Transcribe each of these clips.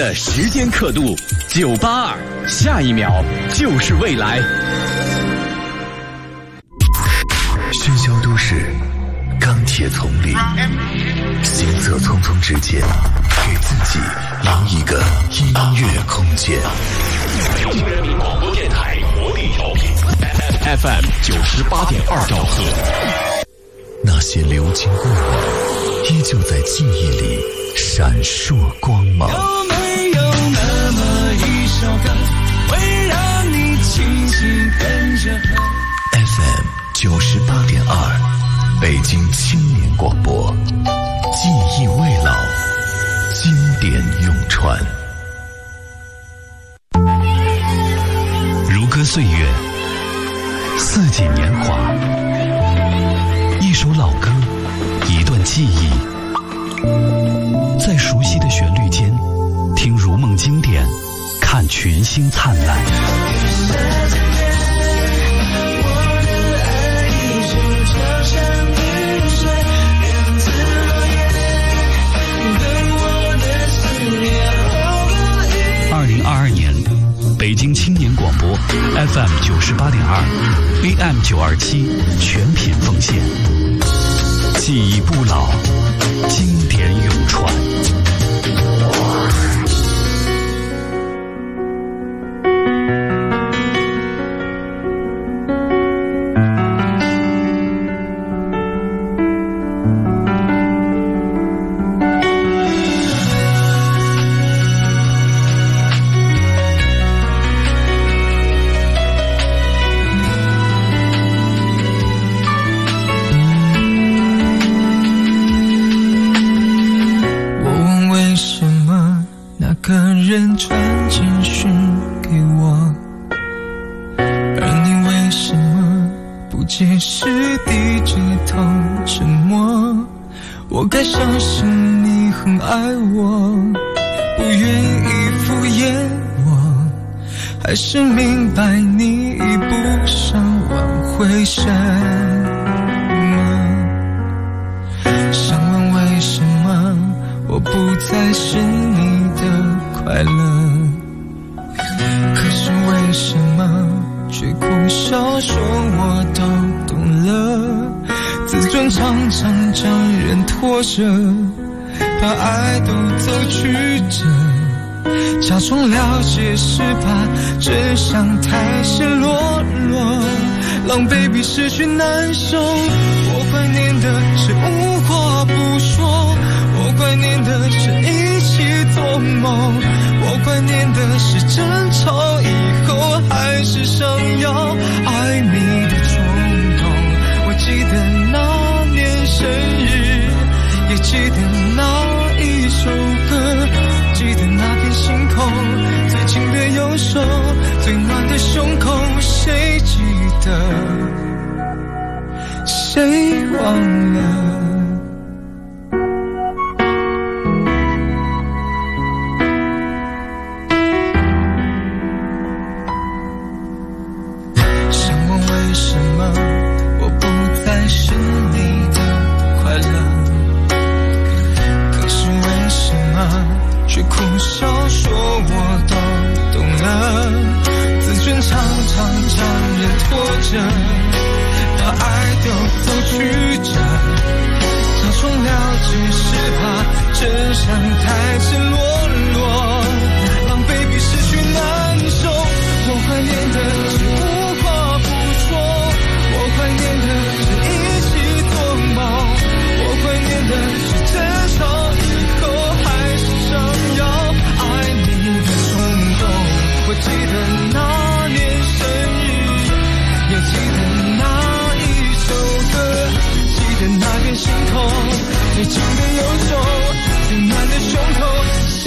的时间刻度982，下一秒就是未来。 喧嚣都市，钢铁丛林，行色匆匆之间，给自己留一个音乐空间。 北京人民广播电台活力调频 FM 98.2兆赫。 那些流金过往，依旧在记忆里闪烁光芒。 有没有那么一首歌，会让你轻轻跟着和 ？FM 98.2，北京青年广播，记忆未老，经典永传。 如歌岁月，四季年华，一首老歌，一段记忆，在熟悉的旋律间，听如梦经典，看群星灿烂。2022年，北京青年广播 FM 98.2 AM 927全品奉献，记忆不老，经典永传。 还是明白你已不想挽回什么，想问为什么我不再是你的快乐，可是为什么却苦笑说我都懂了，自尊常常将人拖着，把爱都走曲折，假装了解是怕真相太赤裸裸，狼狈比失去难受，我怀念的是无话不说，我怀念的是一起做梦，我怀念的是争吵以后还是想要爱你的冲动，我记得那年生日，也记得那一首歌，记得那片星空，最紧的右手，最暖的胸口，谁记得，谁忘了？想问为什么我不再是你的快乐，可是为什么却苦笑说我都懂了，自尊常常将人拖着，把爱都走曲折，假装了解是怕真相太赤裸裸，狼狈比失去难受，我怀念的是无话不说，我怀念的是一起做梦，我怀念的是争吵以后还是想要爱你的冲动，我记得那年生日，也记得那一首歌，记得那片星空，最紧的右手，最暖的胸口，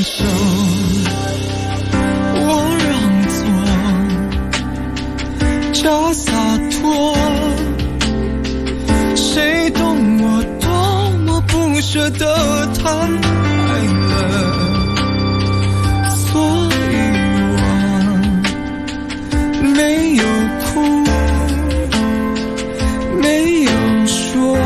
手，我让座，假洒脱。谁懂我多么不舍得坦白了，所以我没有哭，没有说。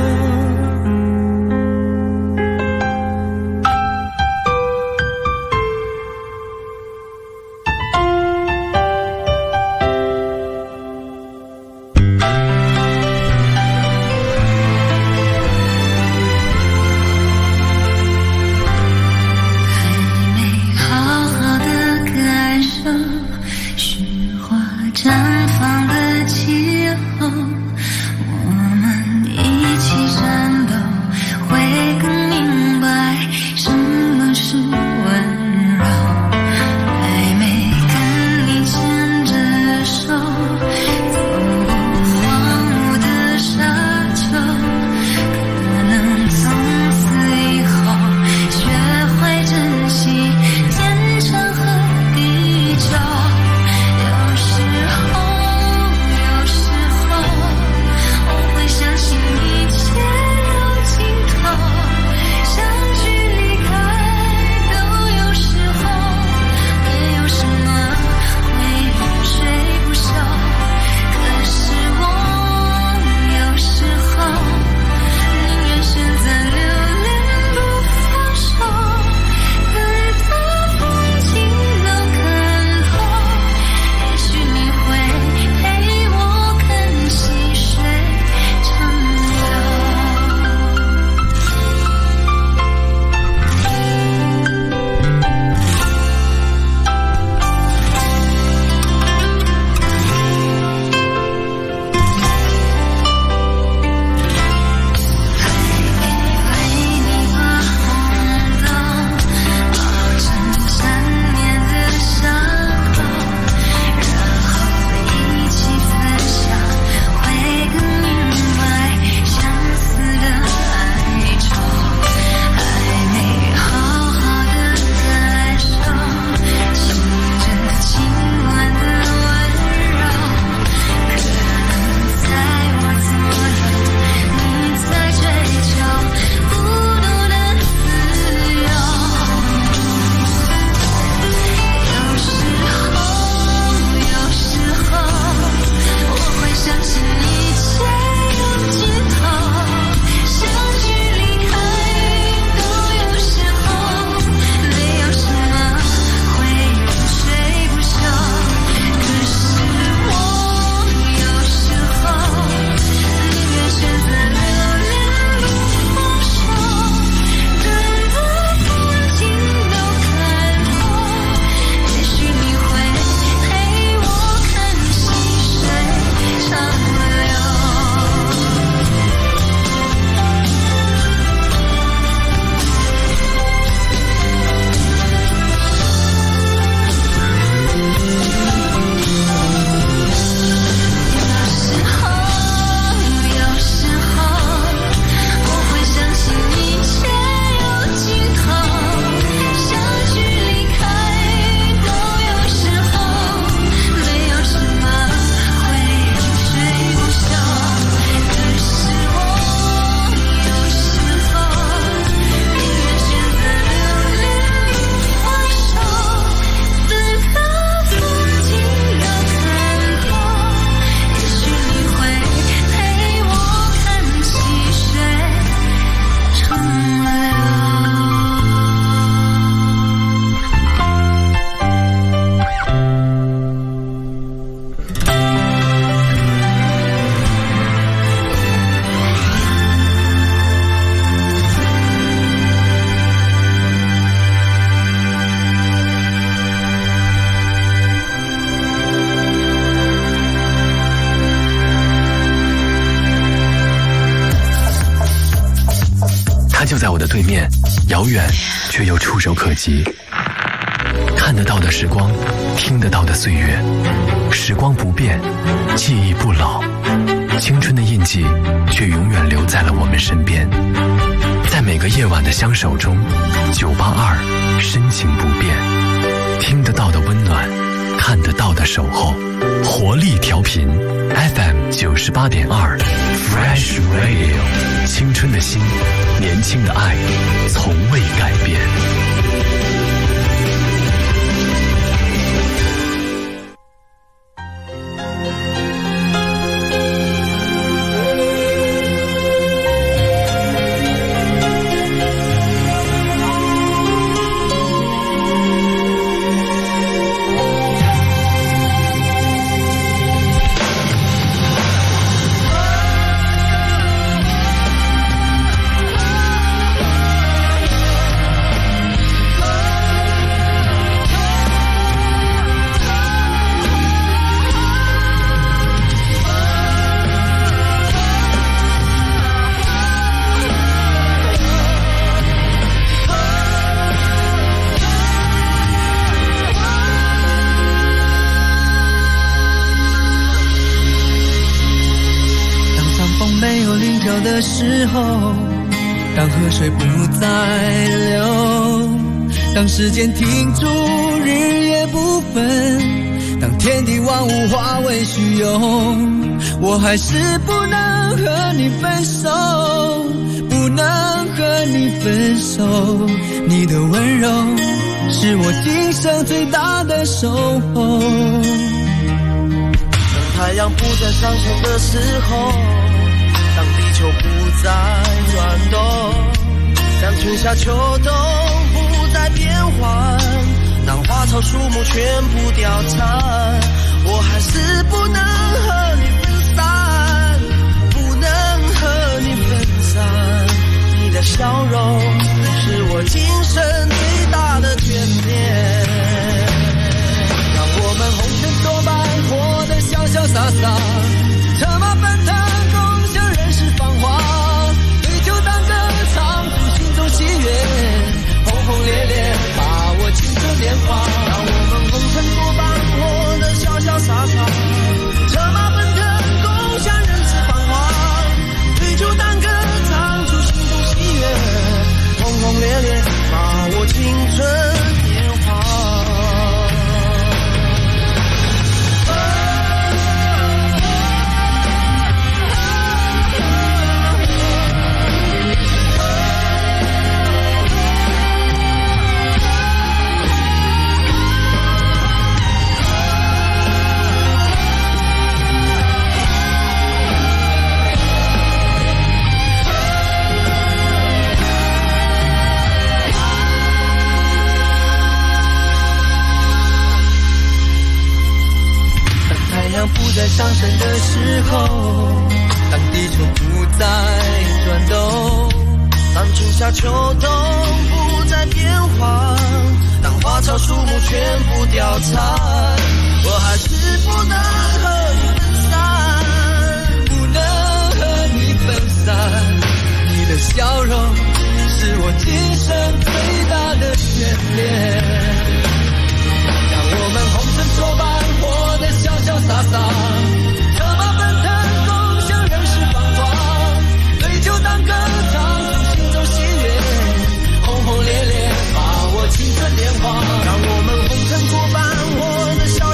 就在我的对面，遥远却又触手可及。看得到的时光，听得到的岁月，时光不变，记忆不老，青春的印记却永远留在了我们身边。 在每个夜晚的相守中，982深情不变，听得到的温暖，看得到的守候，活力调频 FM 98.2 Fresh Radio， 青春的心，年轻的爱，从未改变。 的时候，当河水不再流，当时间停住，日夜不分，当天地万物化为虚有，我还是不能和你分手，不能和你分手，你的温柔是我今生最大的守候。 当太阳不再上升的时候，当地球不再转动，当春夏秋冬不再变换，当花草树木全部凋残，我还是不能和你分散，不能和你分散，你的笑容是我今生最大的眷恋。让我们红尘作伴，活得潇潇洒洒，策马奔腾，共享人世繁华，对酒当歌，唱出心中喜悦，轰轰烈烈，把握青春年华。让我们红尘作伴，活得潇潇洒洒，策马奔腾，共享人世繁华，对酒当歌，唱出心中喜悦，轰轰烈烈，把握青春年华。不再上升的时候，当地球不再转动，当春夏秋冬不再变换，当花草树木全部凋残，我还是不能和你分散，不能和你分散，你的笑容是我今生最大的眷恋。让我们红尘作伴，活得潇潇洒洒，策马奔腾，共享人世繁华，对酒当歌，唱出心中喜悦，轰轰烈烈，把握青春年华。让我们红尘作伴，活得潇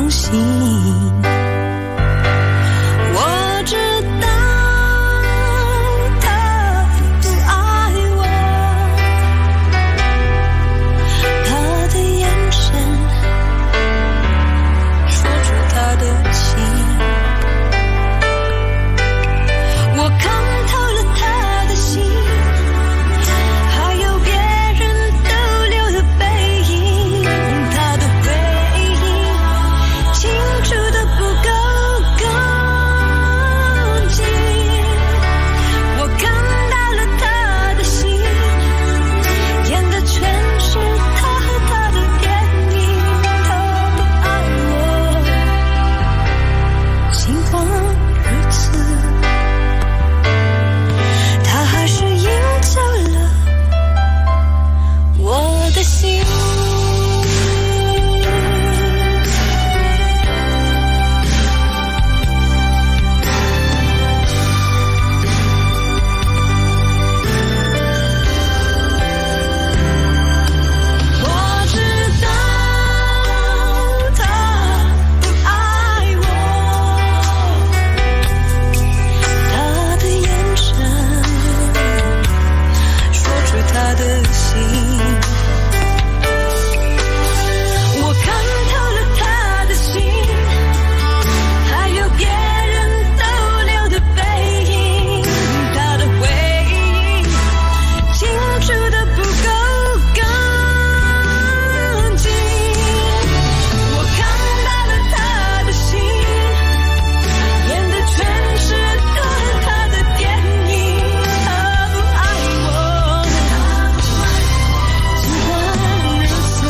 相信。我知道他不爱我，他的眼神说出他的情。我看透了他的心，还有别人逗留的背影，他的回忆清楚的不够干净。我看到了他的心，演的全是他和他的电影。他不爱我，尽管如此，他还是赢走了我的心。我知道他不爱我，他的眼神说出他的心。我看透了他的心，还有别人逗留的背影，他的回忆清楚的不够干净。我看到了他的心，演的全是他和他的电影。他不爱我，尽管如此，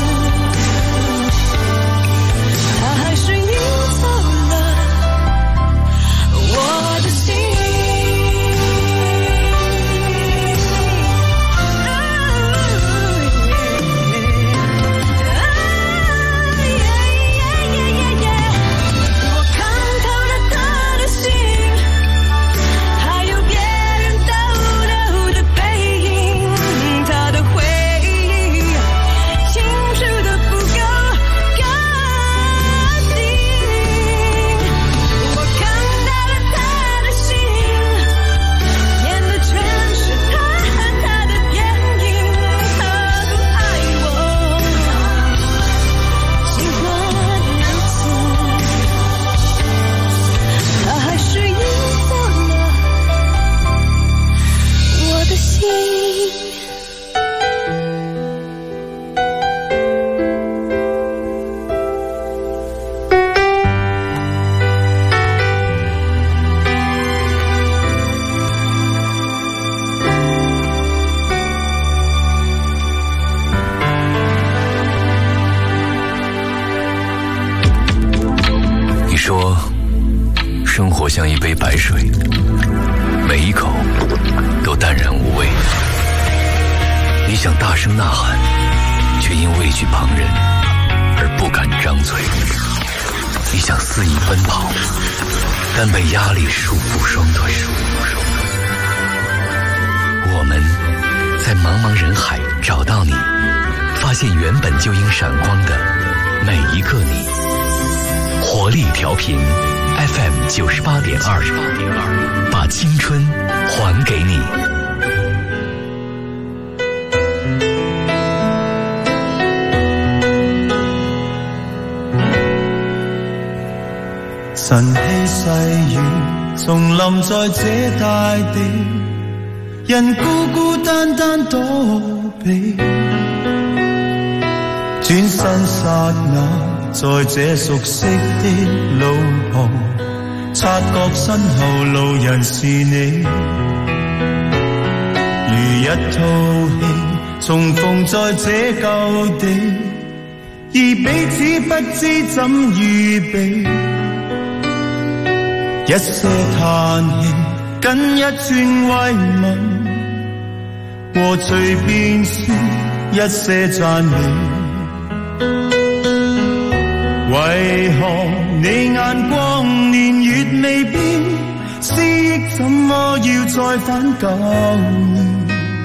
他还是赢走了我的心。我看透了他的心，还有别人逗留的背影，他的回忆清楚的不够干净。我看到了他的心，演的全是他和他的电影。他不爱我，尽管如此，他还是赢走了我的心。 你说，生活像一杯白水，每一口都淡然无味。你想大声呐喊，却因畏惧旁人而不敢张嘴。你想肆意奔跑，但被压力束缚双腿。我们在茫茫人海找到你，发现原本就应闪光的每一个你。活力调频 FM 98.2，把青春还给你。 晨曦細雨重臨在這大地，人孤孤單單躲避，轉身剎那在這熟悉的路旁，察覺身後路人是你，如一套戲重逢在這舊地，而彼此不知怎預備，一些嘆氣跟一串慰問，和隨便說一些讚美，為何你眼光年月未變，思憶怎麼要再返舊年？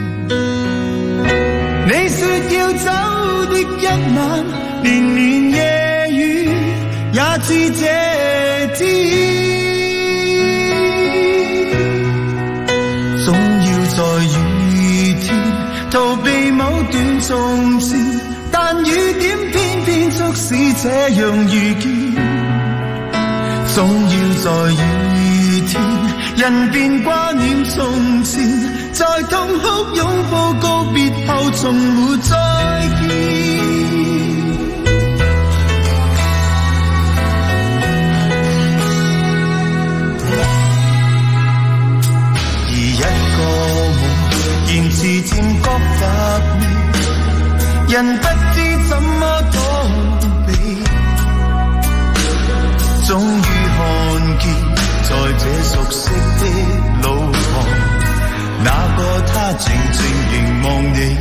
你說要走的一晚，連年夜雨也似這天，總要在雨天逃避某段從前，但雨點偏偏促使這樣遇見。總要在雨天，人便掛念從前，在痛哭擁抱告別後，從沒再見。言辭漸覺乏味，人不知怎麼躲避，終於看見在這熟悉的路旁，那個他靜靜凝望你，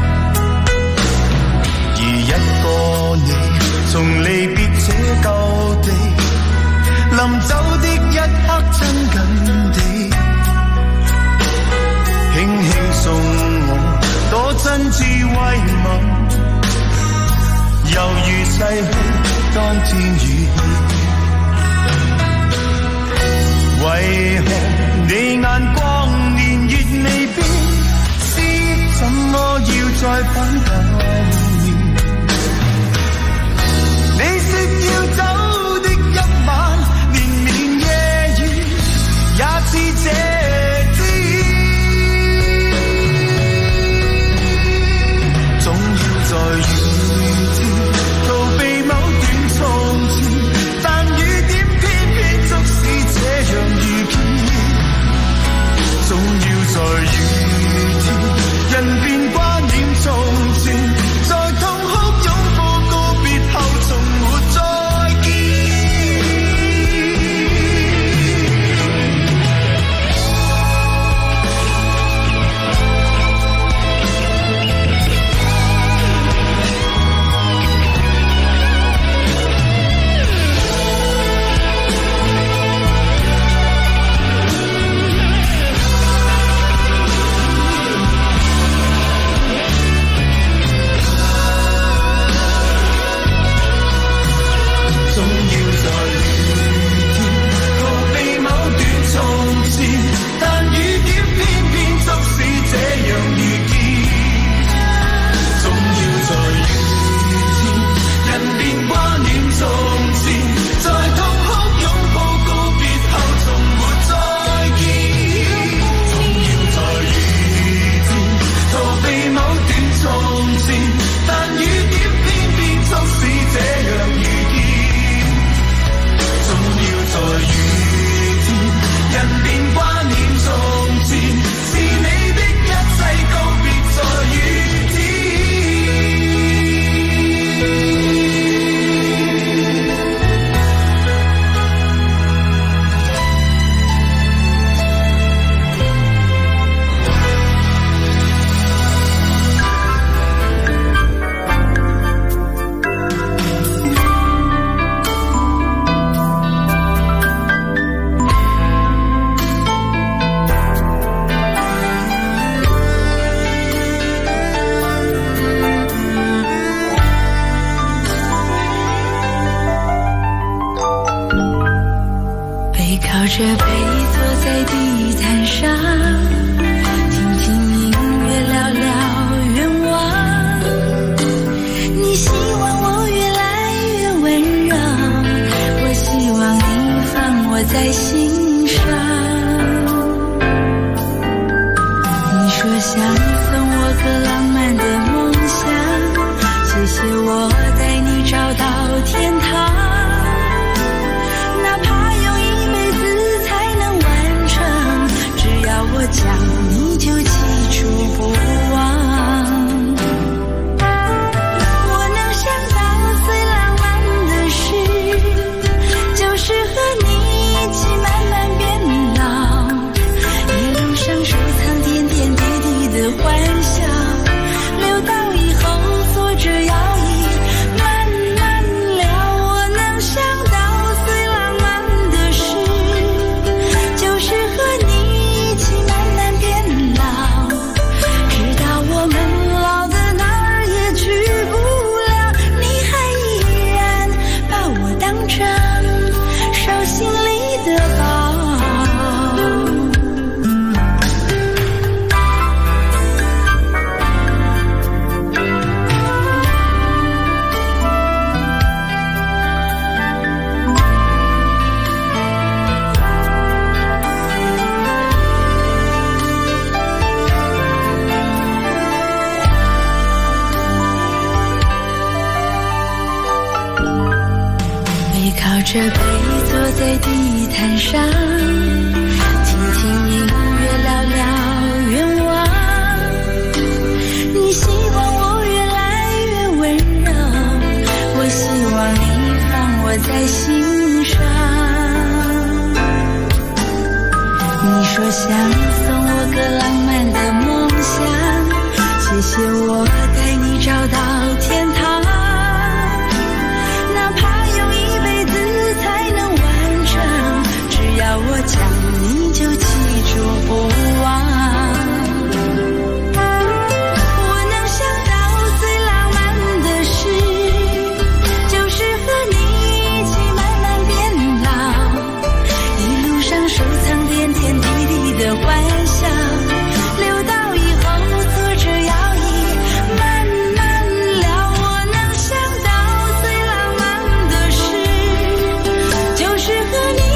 而一個你從離別這舊地，臨走的一刻親近地，輕輕送我多真摯慰問，猶如逝去當天雨，為何你眼光年月未變，知怎麼要再返舊年？你說要走的一晚，連綿夜雨也似這在雨天逃避某段從前，但雨點偏偏促使這樣遇見。總要在雨天，人便掛念從前，在痛哭擁抱告別後，從沒再見。 就是和你一起慢慢着杯坐在地毯上，听听音乐，聊聊愿望。你希望我越来越温柔，我希望你放我在心上。你说想送我个浪漫的梦想，谢谢我带你找到天堂。我讲你就记住不忘。我能想到最浪漫的事，就是和你一起慢慢变老，一路上收藏点点滴滴的欢笑，留到以后坐着摇椅慢慢聊。我能想到最浪漫的事，就是和你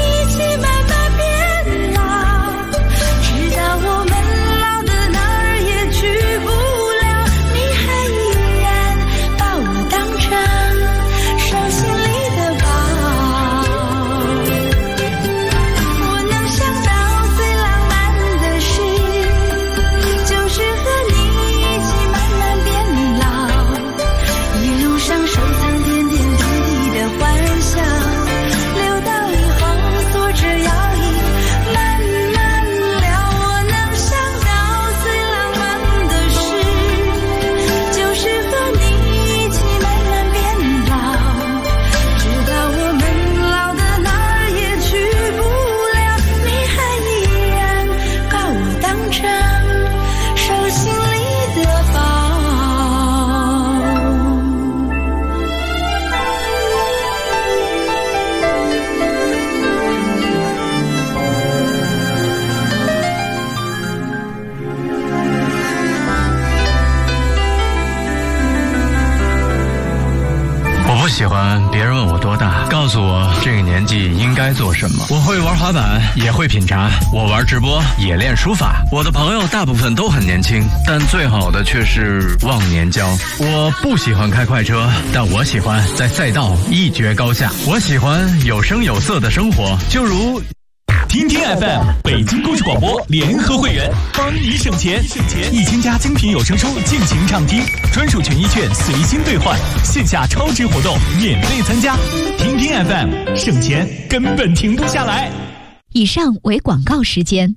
喜欢别人问我多大，告诉我这个年纪应该做什么。我会玩滑板，也会品茶，我玩直播，也练书法。我的朋友大部分都很年轻，但最好的却是忘年交。我不喜欢开快车，但我喜欢在赛道一决高下。我喜欢有声有色的生活，就如听听 FM 北京故事广播联合会员，帮你省钱，1000家精品有声书尽情畅听，专属权益券随心兑换，线下超值活动免费参加。听听 FM 省钱根本停不下来。 以上为广告时间。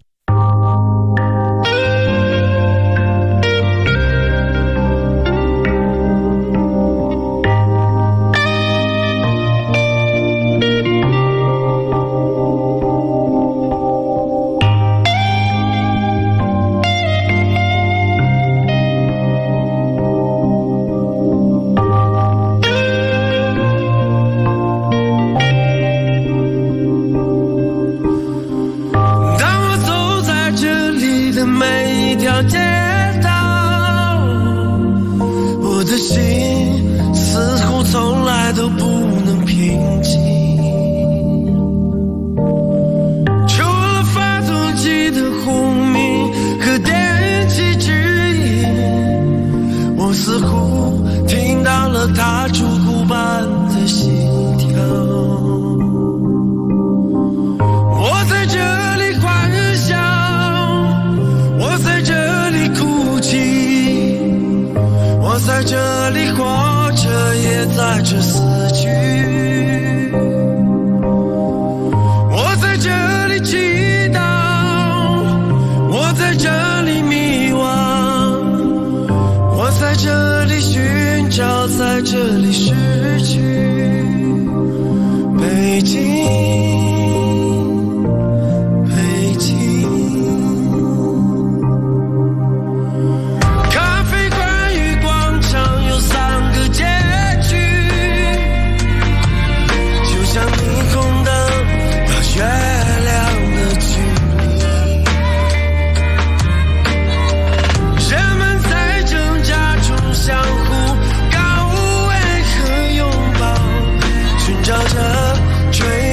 追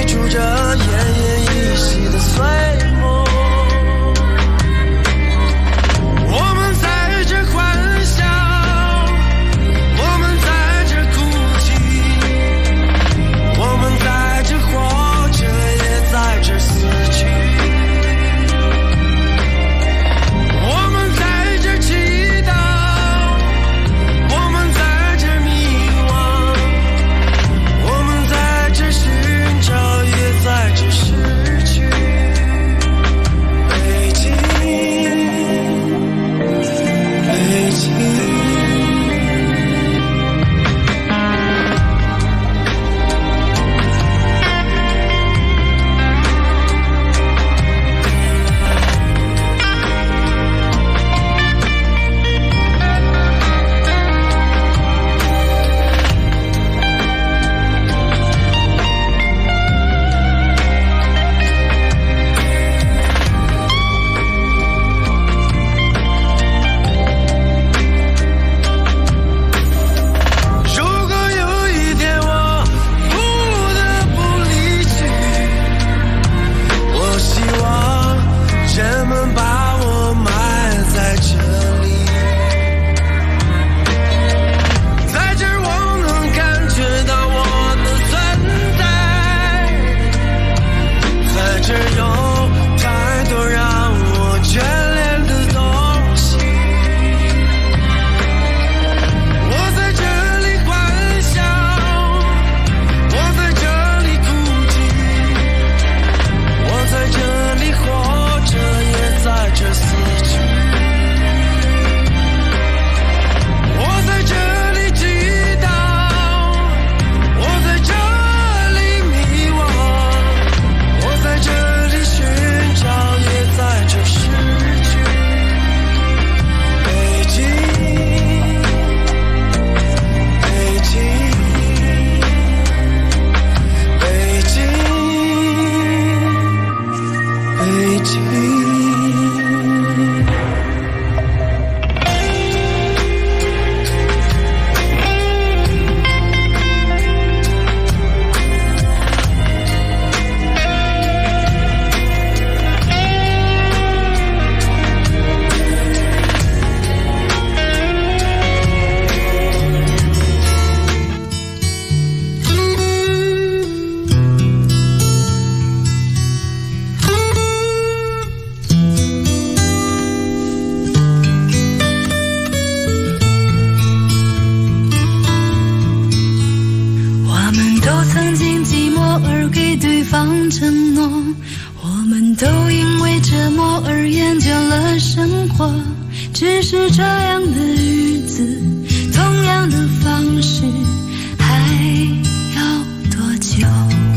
都曾经寂寞而给对方承诺，我们都因为折磨而厌倦了生活，只是这样的日子，同样的方式，还要多久？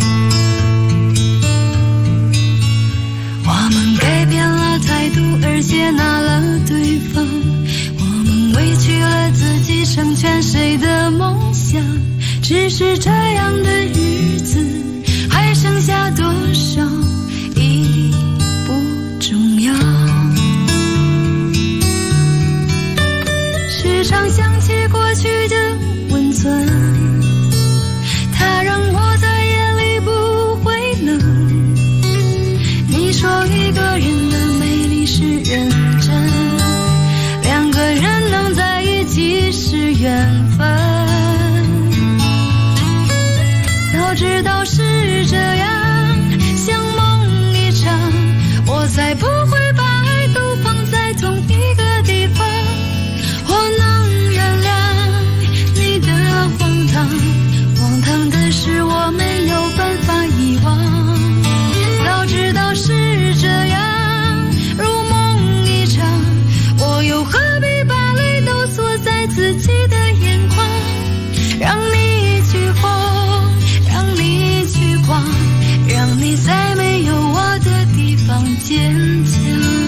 我们改变了态度而接纳了对方，我们委屈了自己成全谁的梦想，只是这样的日子还剩下多少已不重要。时常想起过去的温存，它让我在夜里不会冷。你说一个人的美丽是认真，两个人能在一起是缘分。早知道是这样，像梦一场，我才不会把爱都放在同一个地方。我能原谅你的荒唐，荒唐的是我没有办法遗忘。早知道是这样，如梦一场，我又何必把泪都锁在自己的眼眶，让你去疯，让你去狂，让你在没有我的地方坚强。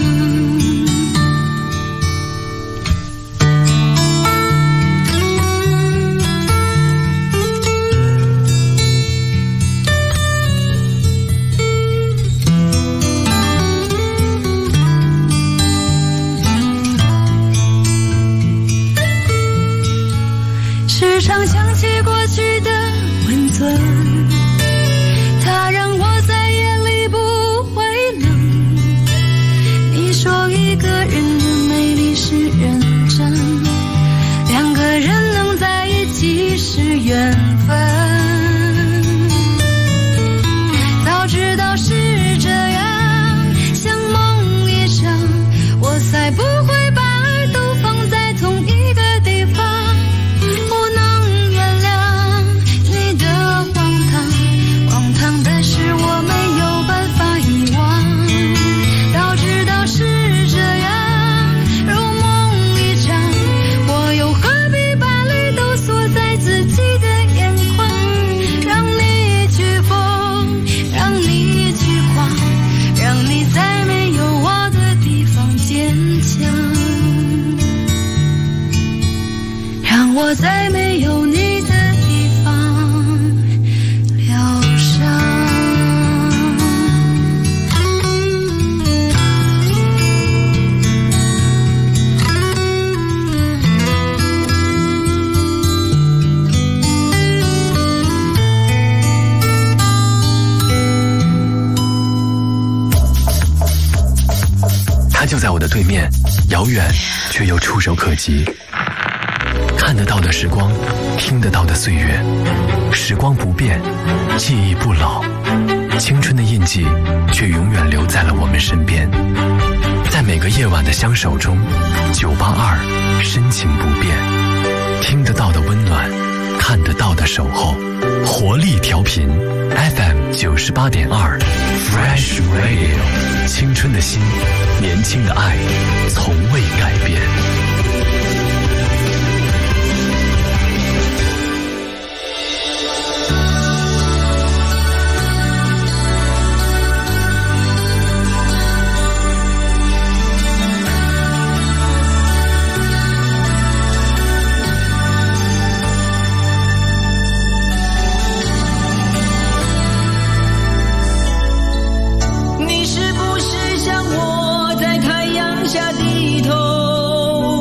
时常想起过去的温存，它让我在夜里不会冷。你说一个人的美丽是认真，两个人能在一起是缘分。早知道是这样，像梦一场，我才不会把爱都放在同一个地方。我在没有你的地方疗伤。 它就在我的对面，遥远却又触手可及。看得到的时光，听得到的岁月，时光不变，记忆不老，青春的印记却永远留在了我们身边。在每个夜晚的相守中，982深情不变，听得到的温暖，看得到的守候，活力调频 FM 98.2 Fresh Radio， 青春的心，年轻的爱，从未改变。 你是不是像我在太阳下低头？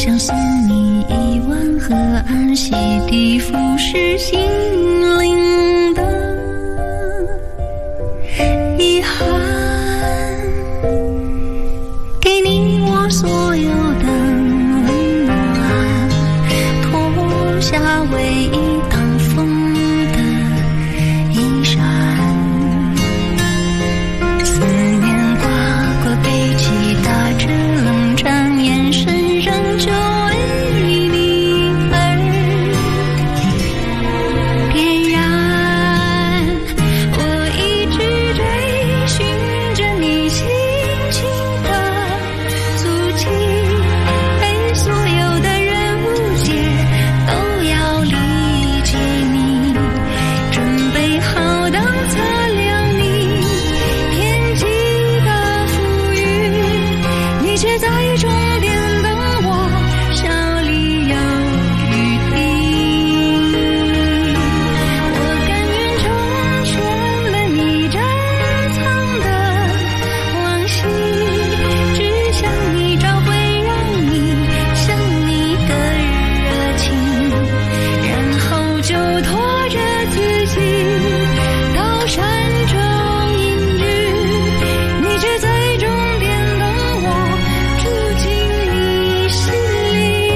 想送你一碗河岸洗涤腐蚀心灵的遗憾，给你我所有的温暖，脱下唯一挡风的衣衫，思念跨过背脊，打着冷战，眼神仍旧为你而点燃。我一直追寻着你轻轻的足迹，被所有的人误解，都要理解你，准备好当擦亮你天际的浮云，你却在终点等我，手里有余地。我甘愿成全了你珍藏的往昔，只想你找回让你想你的热情，然后就拖着自己到山中隐居，你却在终点等我，住进你心里。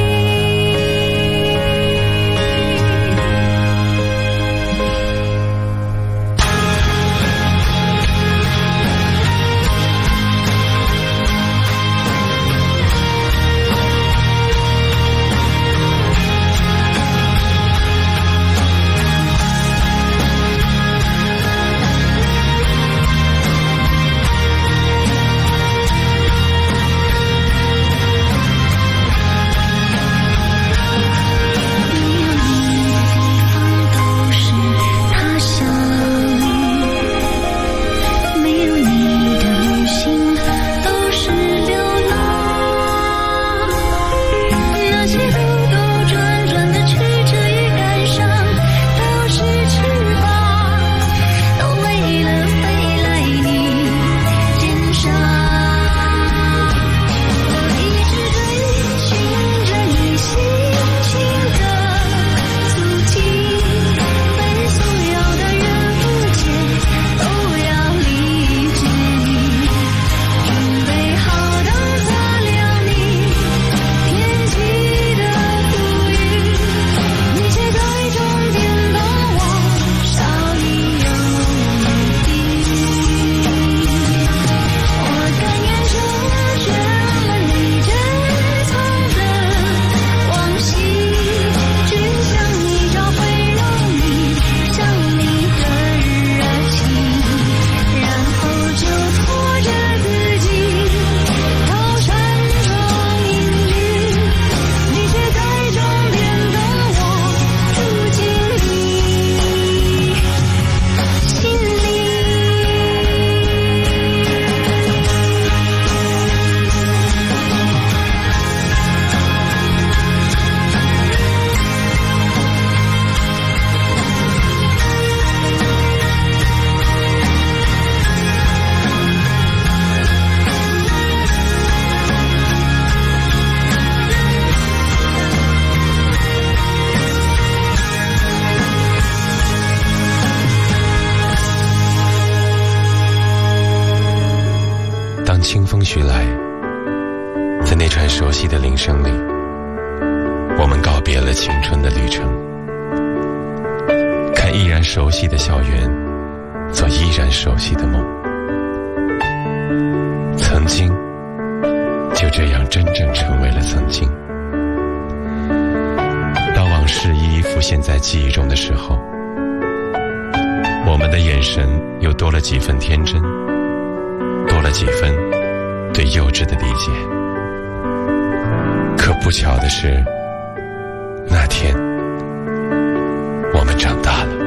没有你的地方都是他乡，没有你的旅行都是流浪，那些兜兜转转的曲折与感伤，都是翅膀，都为了飞来你肩上。我一直追寻着你轻轻的足迹，被所有的人误解，都要理解你，准备好当擦亮你天际的浮云，你却在终点等我，少已有余地。我甘愿成全了你珍藏的往昔，只想你找回让你想你的热情，然后就拖着自己到山中隐居，你却在终点等我，住进你心里。 当清风徐来，在那串熟悉的铃声里，我们告别了青春的旅程，看依然熟悉的校园，做依然熟悉的梦。曾经就这样真正成为了曾经。当往事一一浮现在记忆中的时候，我们的眼神又多了几分天真，多了几分对幼稚的理解。可不巧的是，那天我们长大了。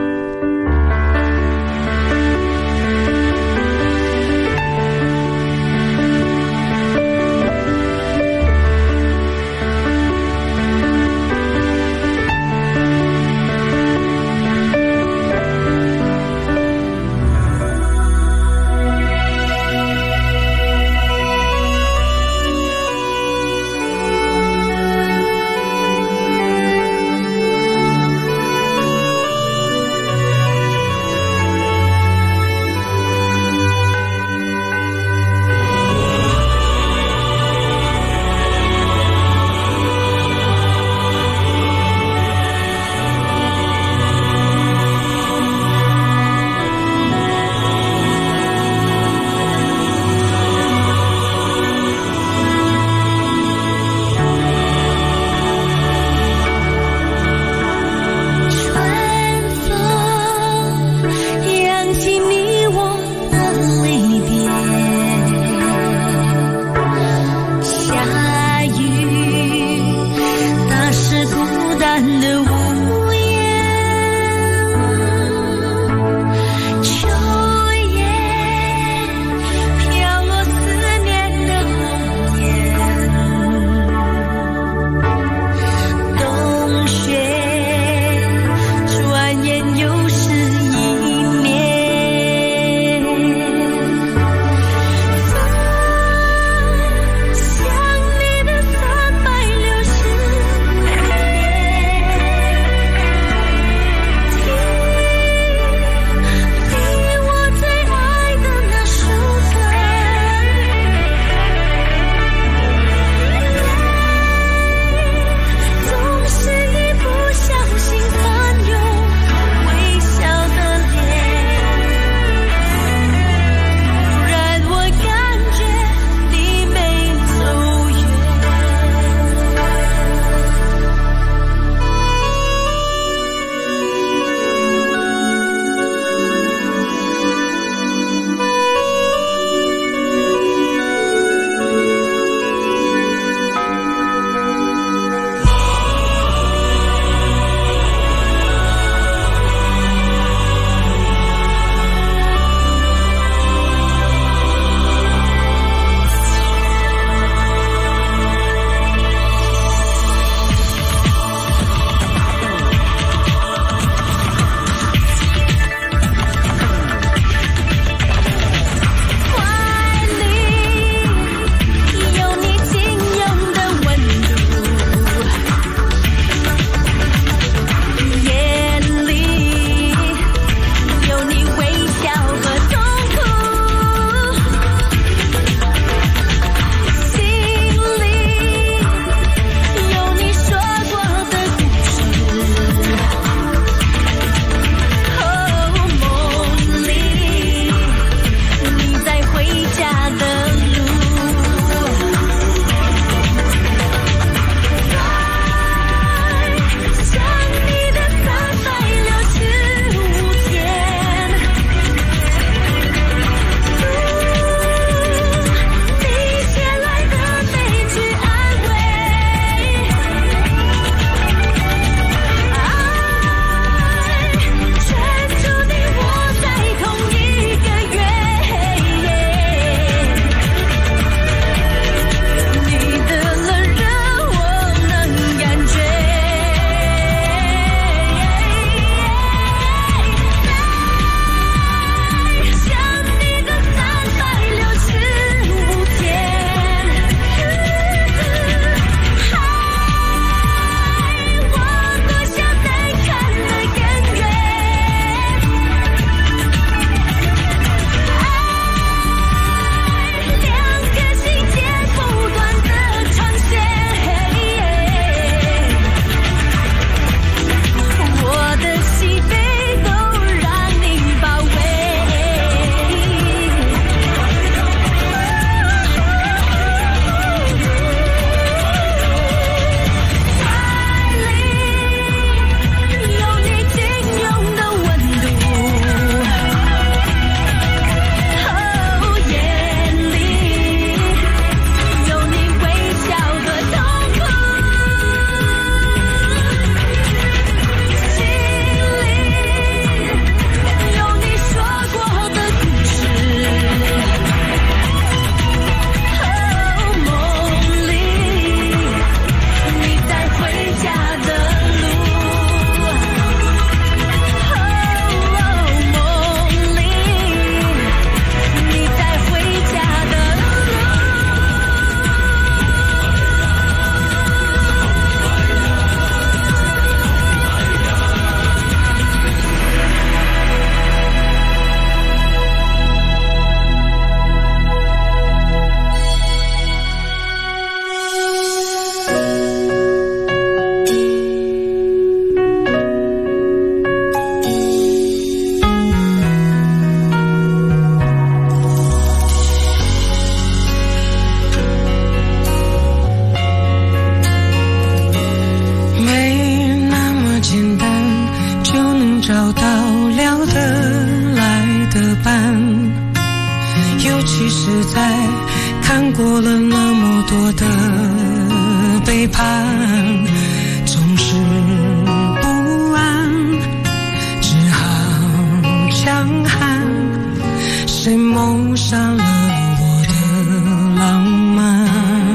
看过了那么多的背叛，总是不安，只好强悍。谁谋杀了我的浪漫？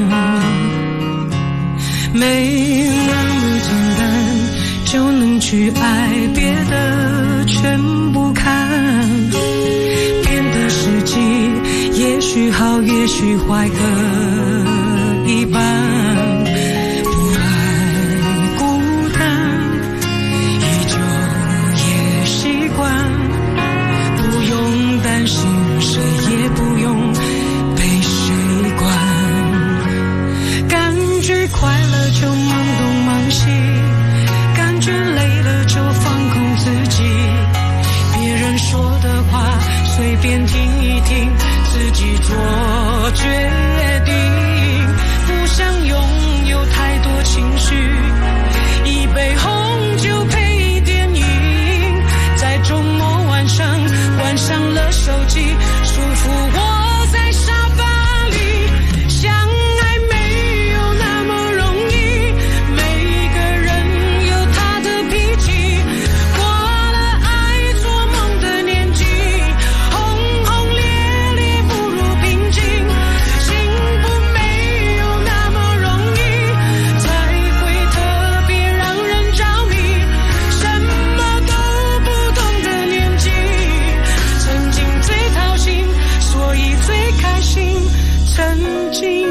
没那么简单就能去爱，别的全不看。变的时机也许好也许坏各一半，不爱孤单依旧也习惯，不用担心谁也不用被谁管，感觉快乐就忙东忙西，感觉累了就放空自己，别人说的话随便听一听，自己做决定，不想拥有太多情绪，一杯红酒配电影，在周末晚上关上了手机，舒服窝在沙发里，相爱没有那么容易，每个人有他的脾气，过了爱做梦的年纪，轰轰烈烈不如平静，幸福没有那么容易，才会特别让人着迷，什么都不懂的年纪，曾经最掏心，所以最开心，曾经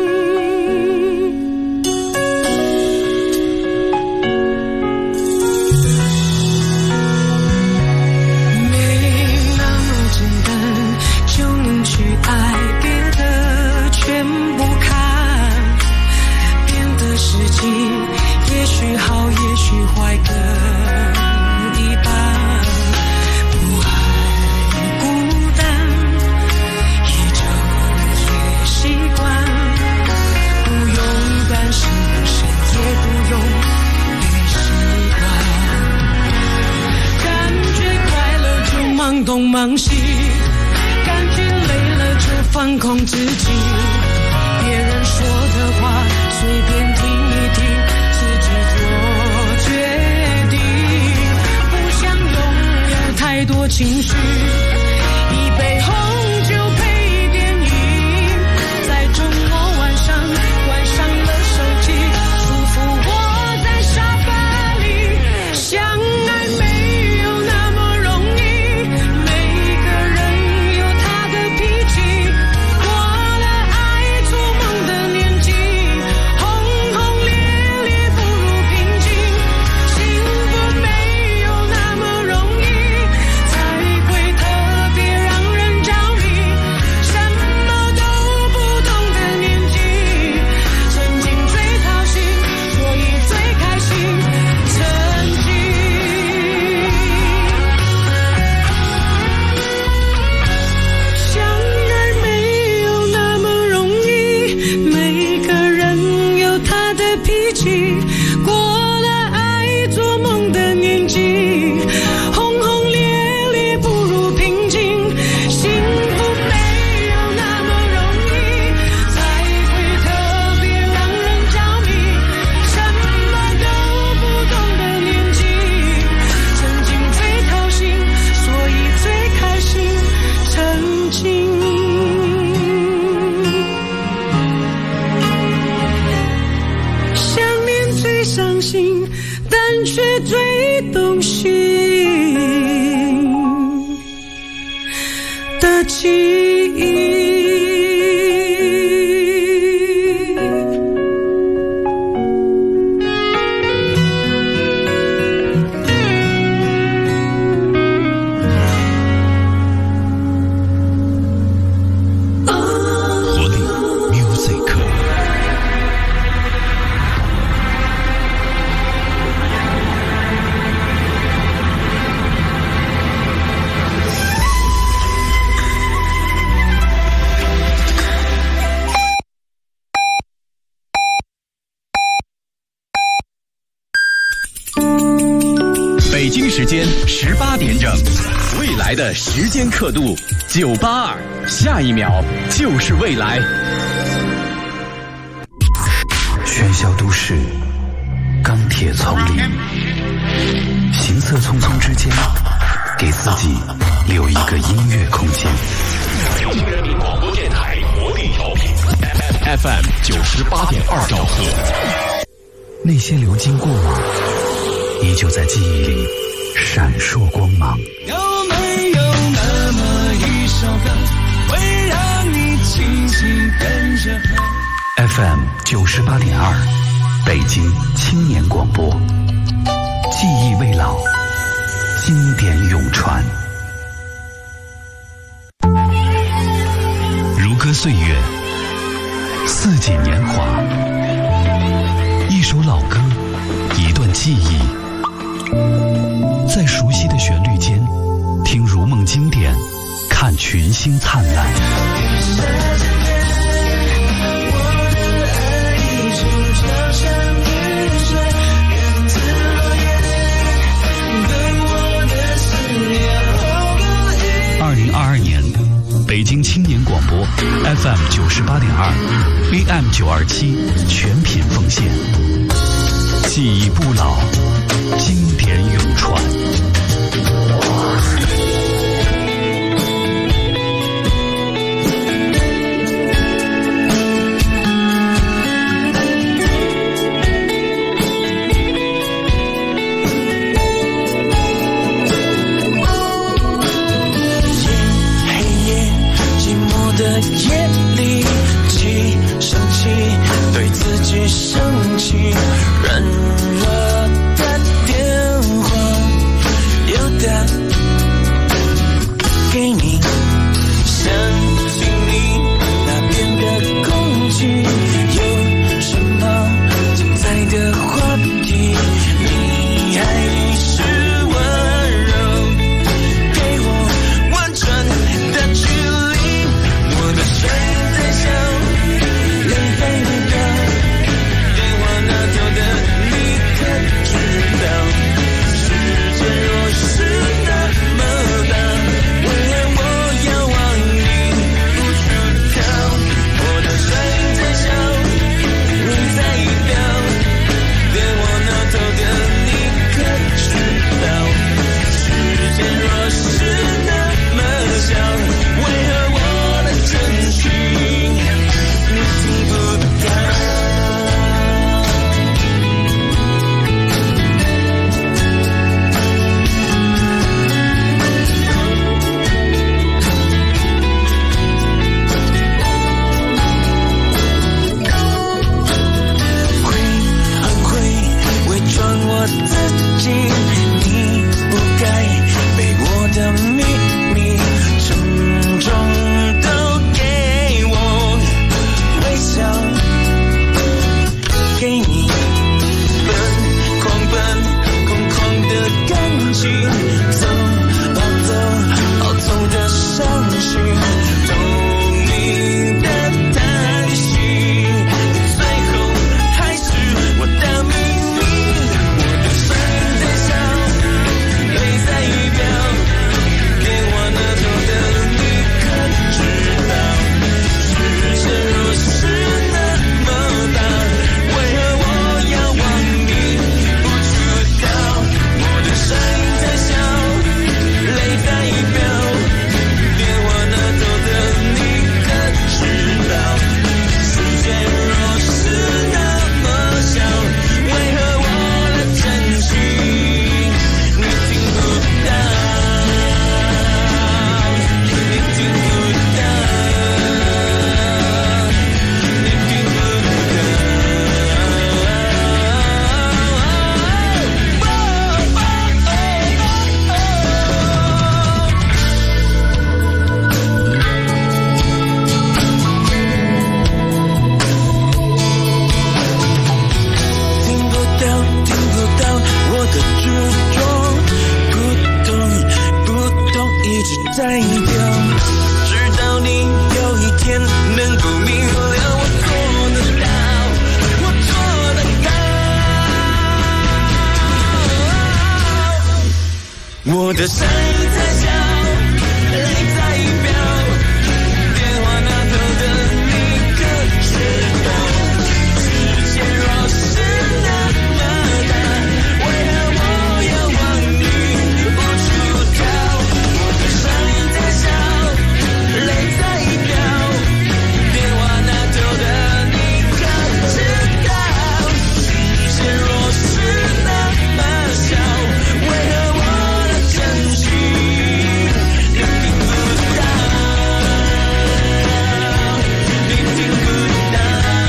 没那么简单就能去爱，别的全不看，变的时机也许好也许坏各一半，不爱孤单依旧也习惯，不用担心谁也不用被习惯，感觉快乐就忙东忙西，感觉累了就放空自己，别人说的话随便听一听，自己做决定，不想拥有太多情绪，一杯红酒配电影，在周末晚上关上了手机，舒服窝在沙发里，相爱没有那么容易，每个人有他的脾气，过了京时间18点整，未来的时间刻度982，下一秒就是未来。 喧嚣都市，钢铁丛林，行色匆匆之间，给自己留一个音乐空间。 北京人民广播电台活力调频 FM 98.2兆赫。 那些流经过往，依旧在记忆里闪烁光芒。 有没有那么一首歌，会让你轻轻跟着和 FM 98.2，北京青年广播，记忆未老，经典永传。如歌岁月，四季年华，一首老歌，一段记忆，在熟悉的旋律间，听如梦经典，看群星灿烂。2022年，北京青年广播 FM 98.2 AM 927全品奉献，记忆不老，经典永传。 夜里起生气，对自己生气，忍了的电话的声音在笑，泪在飙，电话那头的你可知道，世界若是那么大，为何我要往你不出逃？我的声音在笑，泪在飙，电话那头的你可知道，世界若是那么小，为何我的真心你听不到，你听不到，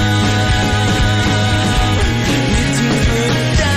你听不到。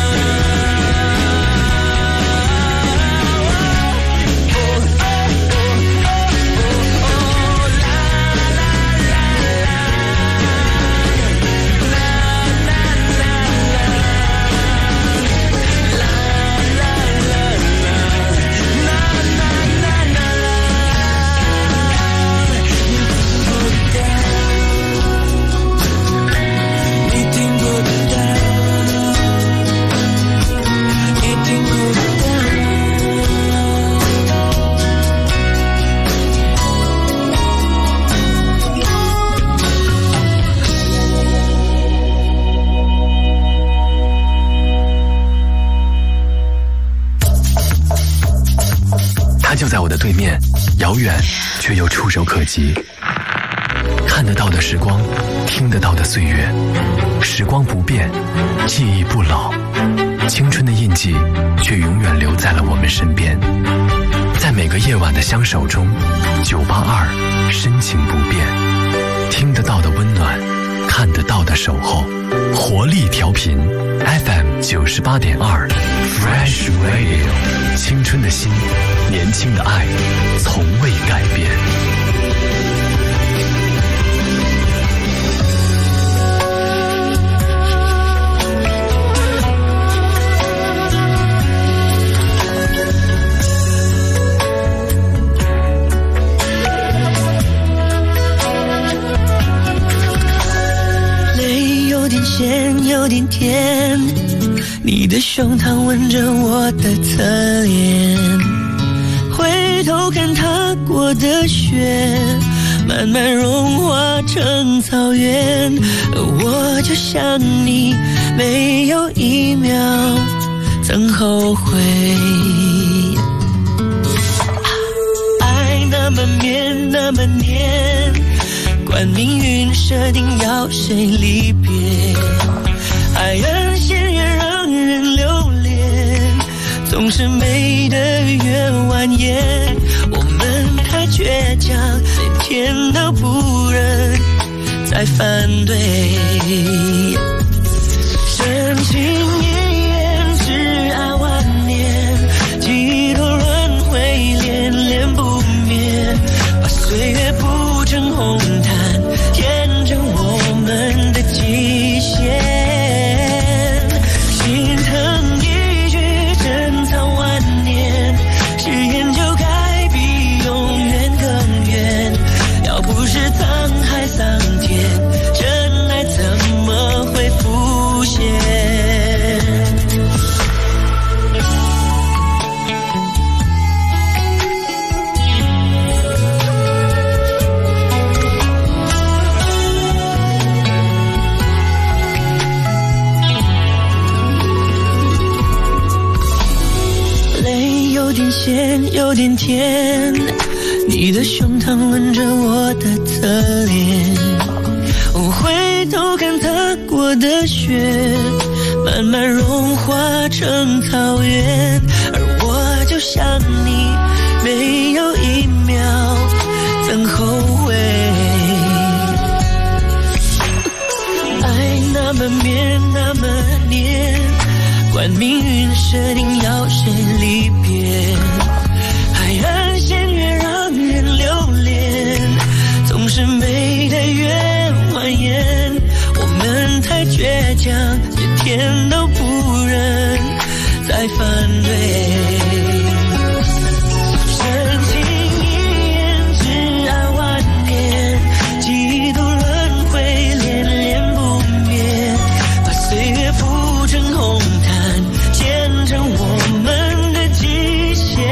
它就在我的对面，遥远却又触手可及。看得到的时光，听得到的岁月，时光不变，记忆不老，青春的印记却永远留在了我们身边。在每个夜晚的相守中，982深情不变，听得到的温暖，看得到的守候，活力调频 FM 98.2 Fresh Radio， 青春的心，年轻的爱，从未改变。 咸有点甜，你的胸膛吻着我的侧脸，回头看踏过的雪，慢慢融化成草原，我就像你，没有一秒曾后悔。爱那么绵那么黏，管命运设定要谁离别，爱人仙缘让人留恋，总是美得越蜿蜒，我们太倔强，连天都不忍再反对，深情一眼，挚爱万年，几多轮回恋恋不灭，把岁月铺成红毯，见证我们的极限。心疼一句珍藏万年，誓言就该比永远更远。要不是沧海桑田，真爱怎么会浮现？有点咸，有点甜，你的胸膛吻着我的侧脸，我回头看踏过的雪，慢慢融化成草原，而我就像你，没有一秒曾后悔。爱那么绵那么黏，管命运设定要谁离别，海岸线越让人留恋，总是美得越蜿蜒，我们太倔强，连天都不忍再反对。我们的极限，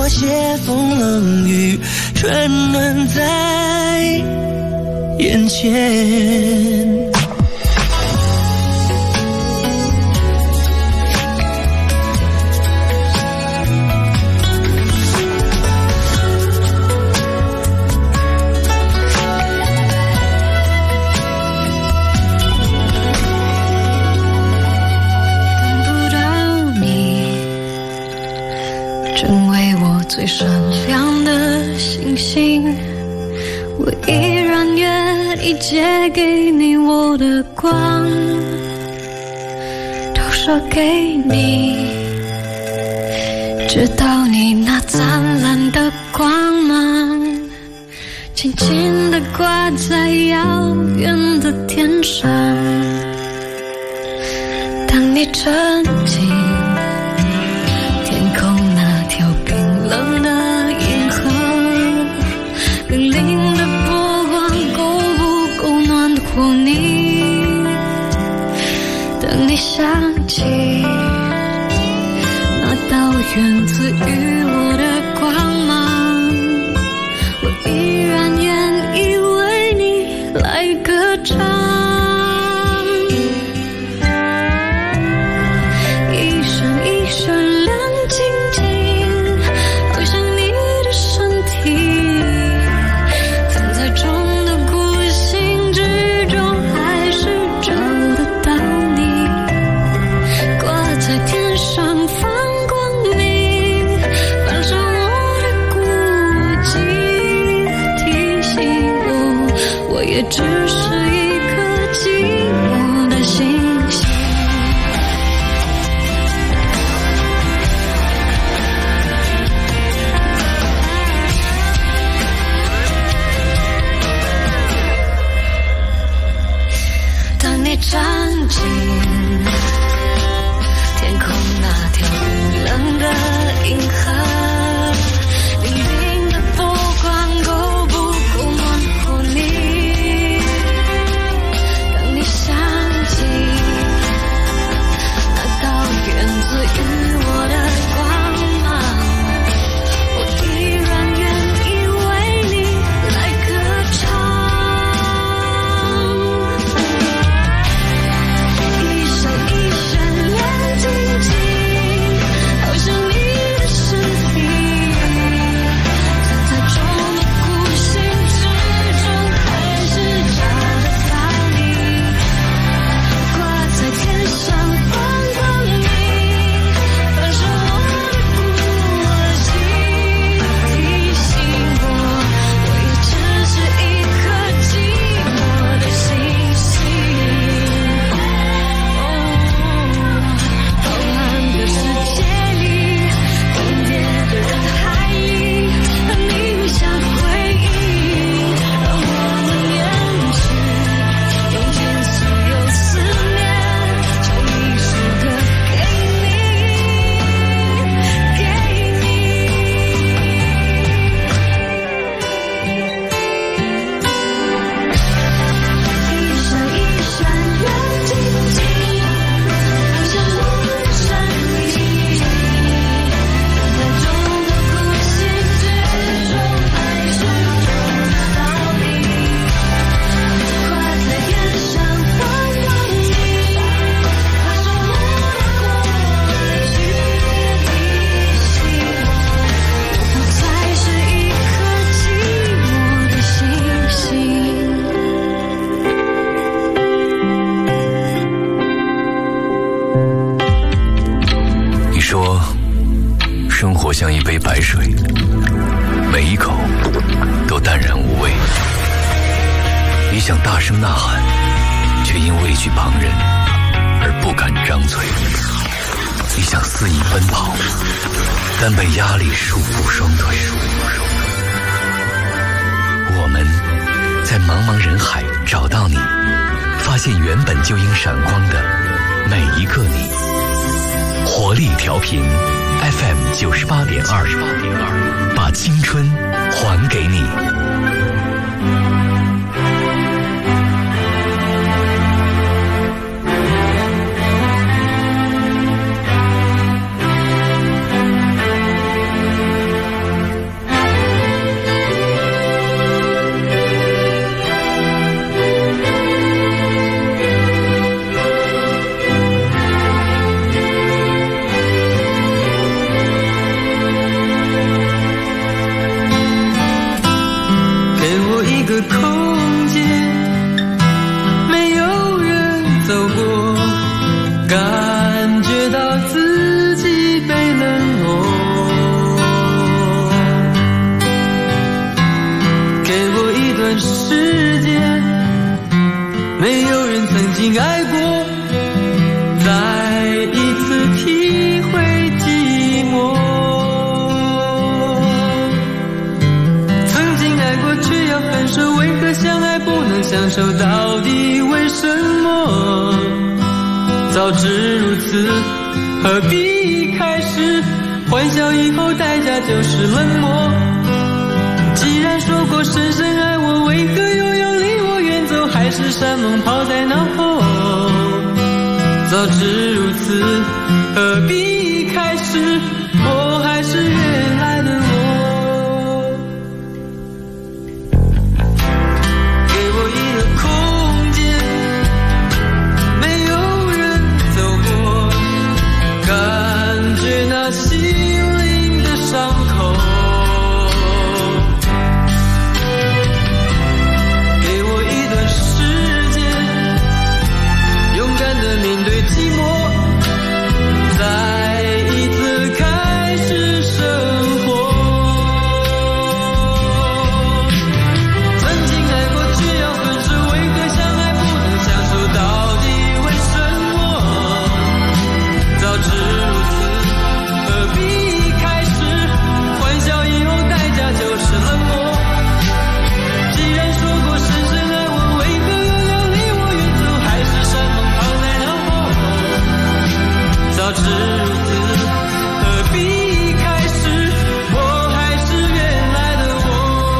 过些风冷雨，春暖在眼前。 最闪亮的星星，我依然愿意借给你我的光，投射给你，直到你那灿烂的光芒轻轻地挂在遥远的天上。当你沉浸天空那条冰冷的银河，粼粼的波光够不够暖和你？当你想起那道源自于我的光芒，我依然愿意为你来歌唱。也只是一颗寂寞的星星。当你站进天空那条冰冷的银河，粼粼的波光够不够暖和你？ 像一杯白水，每一口都淡然无味。你想大声呐喊，却因畏惧旁人而不敢张嘴。你想肆意奔跑，但被压力束缚双腿。我们在茫茫人海找到你，发现原本就应闪光的每一个你。活力调频 FM 98.2，把青春还给你。 个空间，没有人走过，感觉到自己被冷落。给我一段时间，没有人曾经爱过，再一次体会寂寞。曾经爱过却要分手，为何相爱不能相守？到底为什么？早知如此，何必开始？欢笑以后代价就是冷漠。既然说过深深爱我，为何又要离我远走？还是山盟抛在脑后。早知如此，何必开始？我还是原来的我。给我一个空间，没有人走过，感觉那心灵的伤口。给我一段时间，勇敢地面对寂寞，再一次开始生活。曾经爱过却要分手，为何相爱不能相守？到底为什么？早知如此，何必开始？欢笑以后代价就是冷漠。既然说过深深爱我，为何又要离我远走？还是山盟抛在脑后。早知如此，何必开始？我还是原来的我。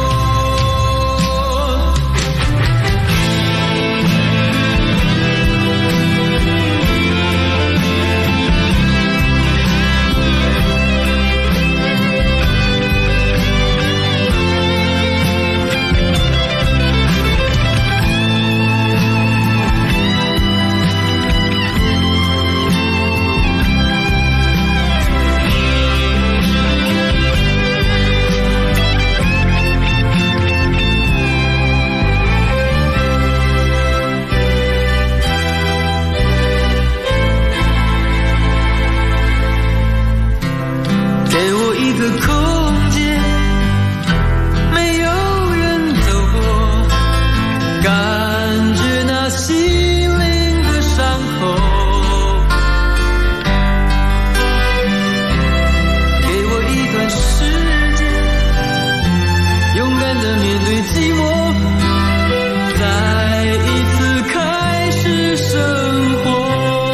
给我一个空间，没有人走过，感觉那心灵的伤口。给我一段时间，勇敢地面对寂寞，再一次开始生活。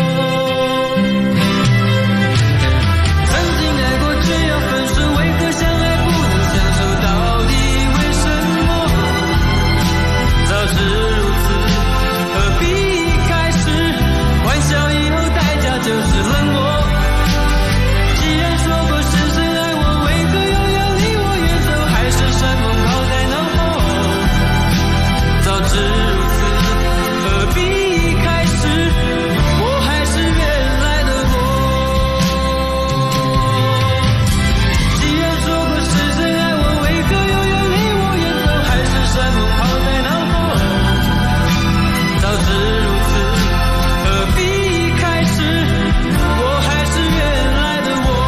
曾经爱过却要分手，为何相爱不能相守？到底为什么？早知如此，何必开始？欢笑以后代价就是冷漠。既然说过深深爱我，为何又要离我远走？还是山盟抛在脑后。早知如此，何必开始？我还是原来的我。既然说过深深爱我，为何又要离我远走？还是山盟抛在脑后。早知如此，何必开始？我还是原来的我。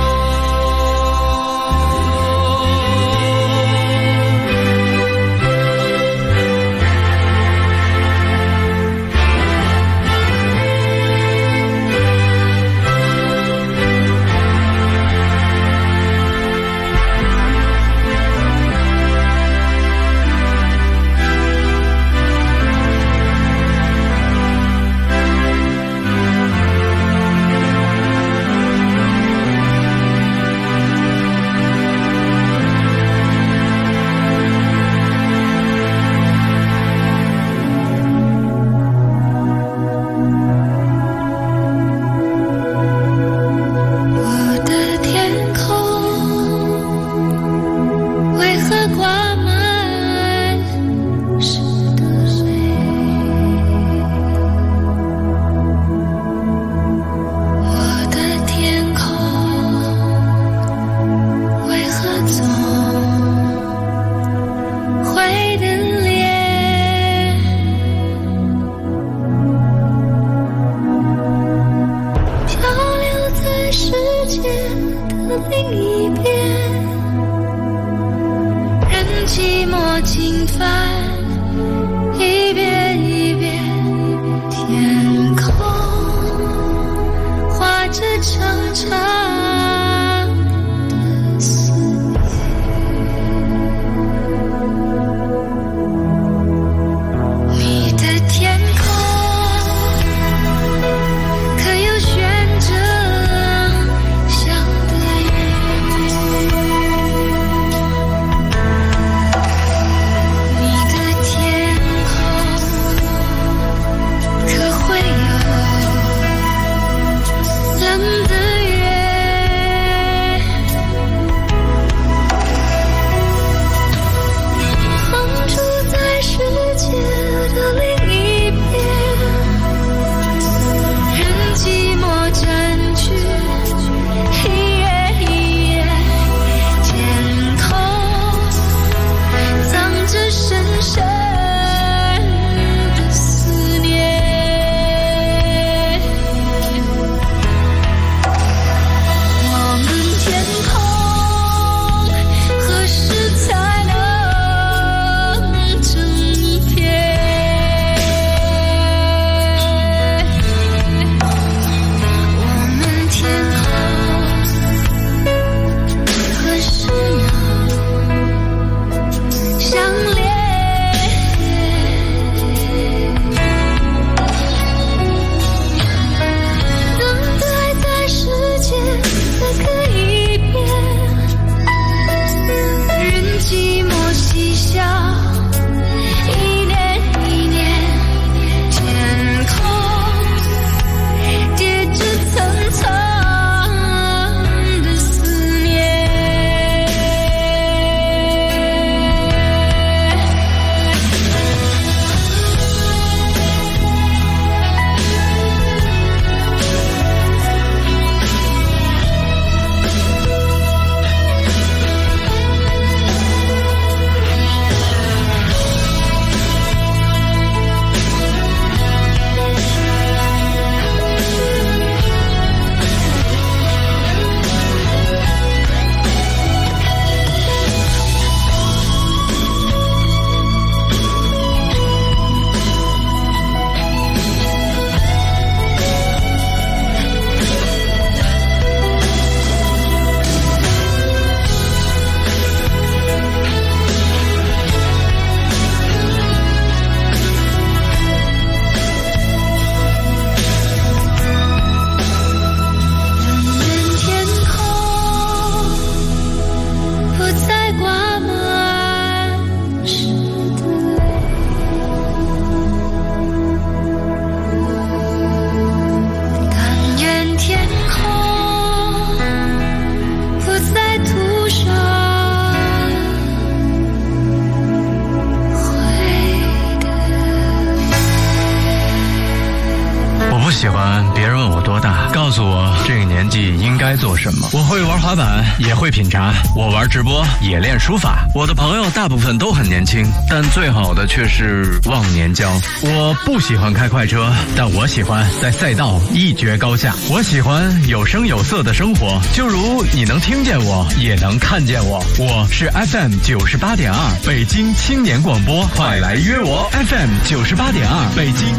我的天空为何挂满湿的水？我的天空为何总会等经翻一遍一遍，天空画着长长的思念。你的天空可有悬着想的云？你的天空可会有冷的月？放逐在世界的另一边，任寂寞占据一夜一夜，天空藏着深深的思念。我们天空何时才能整片？我们天空何时能相连？等待在世界的各一边，任寂寞嬉笑一年一年，天空叠着层层的思念。愿天空不再挂满湿的泪，但愿天空不再涂上灰的我不喜欢别人问我多大，告诉我这个年纪应该做什么。我会玩滑板，也会品茶，我玩直播，也练书法。我的朋友大部分都很年轻，但最好的却是忘年交。我不喜欢开快车，但我喜欢在赛道一决高下。我喜欢有声有色的生活，就如你能听见我，也能看见我。我是 FM 98.2北京青年广播，快来约我 FM 98.2北京。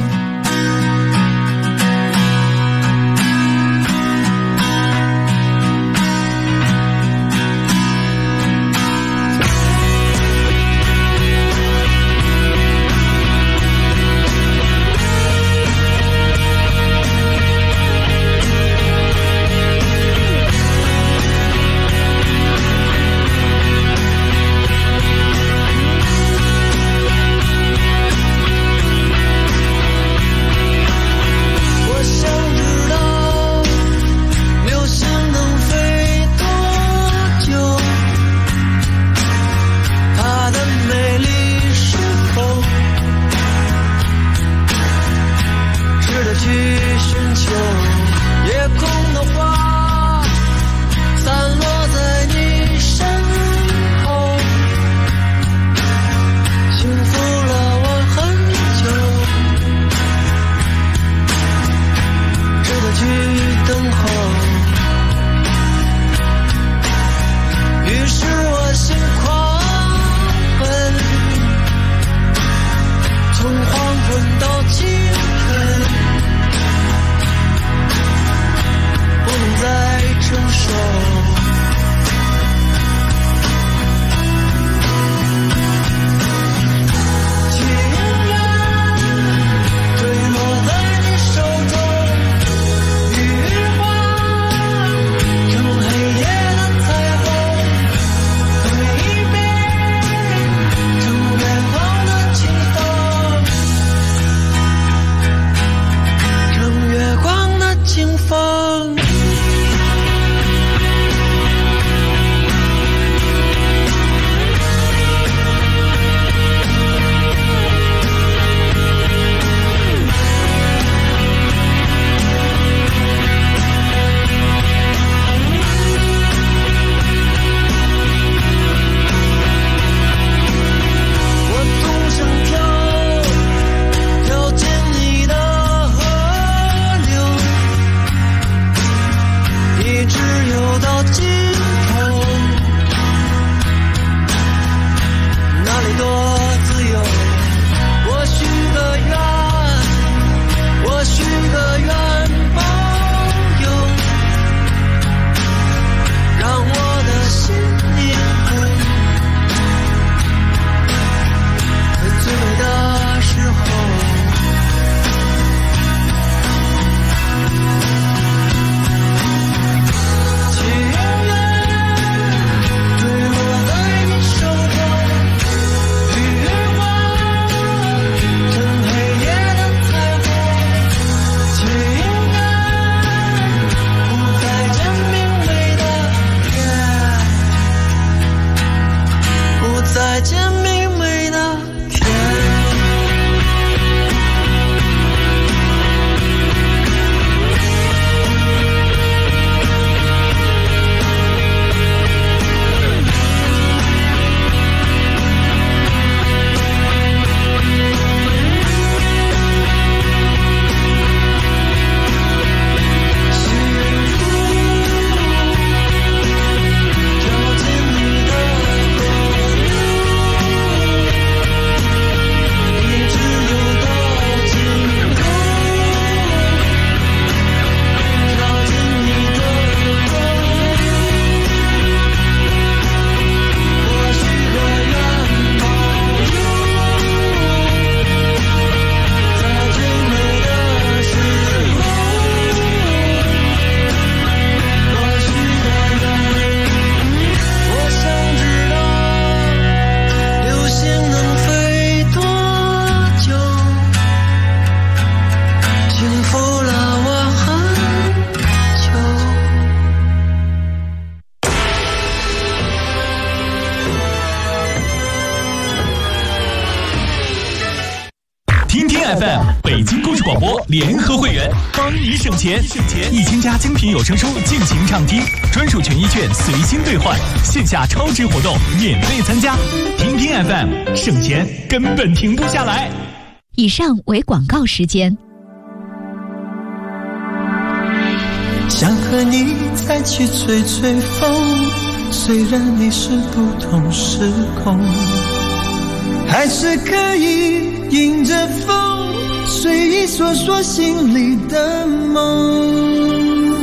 FM 北京故事广播联合会员，帮你省钱，1000家精品有声书尽情畅听，专属权益券随心兑换，线下超值活动免费参加，听听 FM， 省钱根本停不下来。 以上为广告时间。 想和你再去吹吹风，虽然你是不同时空，还是可以迎着风，随意说说心里的梦。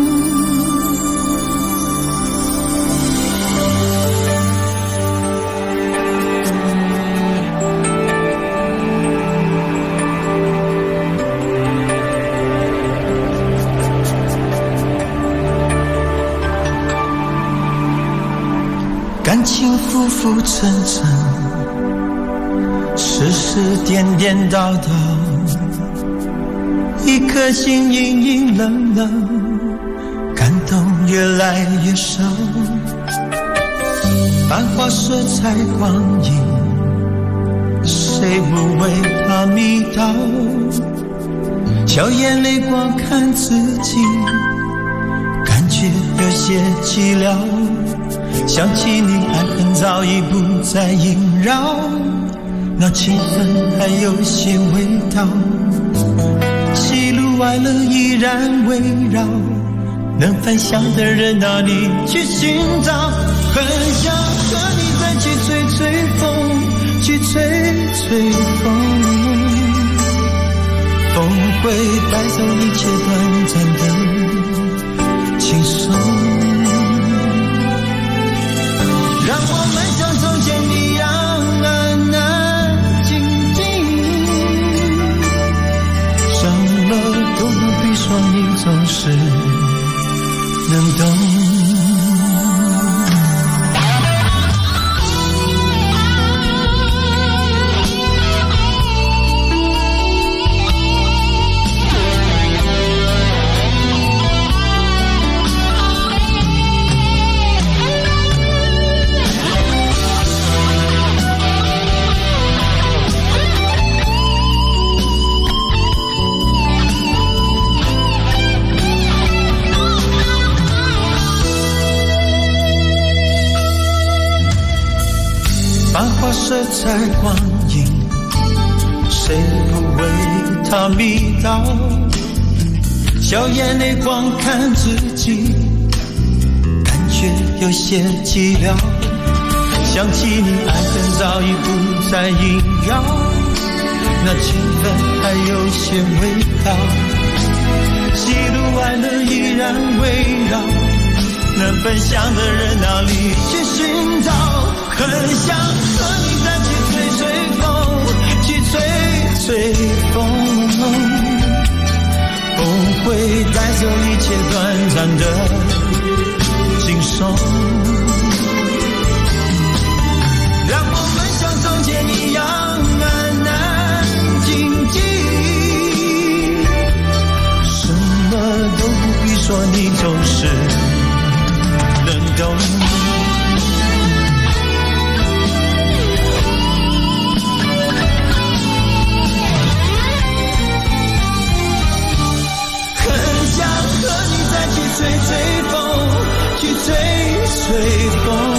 感情浮浮沉沉，世事颠颠倒倒，一颗心隐隐冷冷，感动越来越少。繁华色彩光影，谁不为它迷倒？笑眼泪光看自己，感觉有些寂寥。想起你，爱恨早已不再萦绕，那气氛还有些味道，喜怒哀乐依然围绕，能分享的人哪里去寻找？很想和你再去吹吹风，去吹吹风，风会带走一切短暂的轻松，让我们像从前一样安安静静，什么都不必说，你总是能懂。繁华色彩光影，谁不为它迷倒？笑眼泪光看自己，感觉有些寂寥。想起你，爱恨早已不再萦绕，那气氛还有些味道，喜怒哀乐依然围绕，能分享的人哪里去寻找？很想和你再去吹吹风，去吹吹风，风会带走一切短暂的轻松，让我们像从前一样安安静静，什么都不必说，你总是能懂。吹吹风，去吹吹风，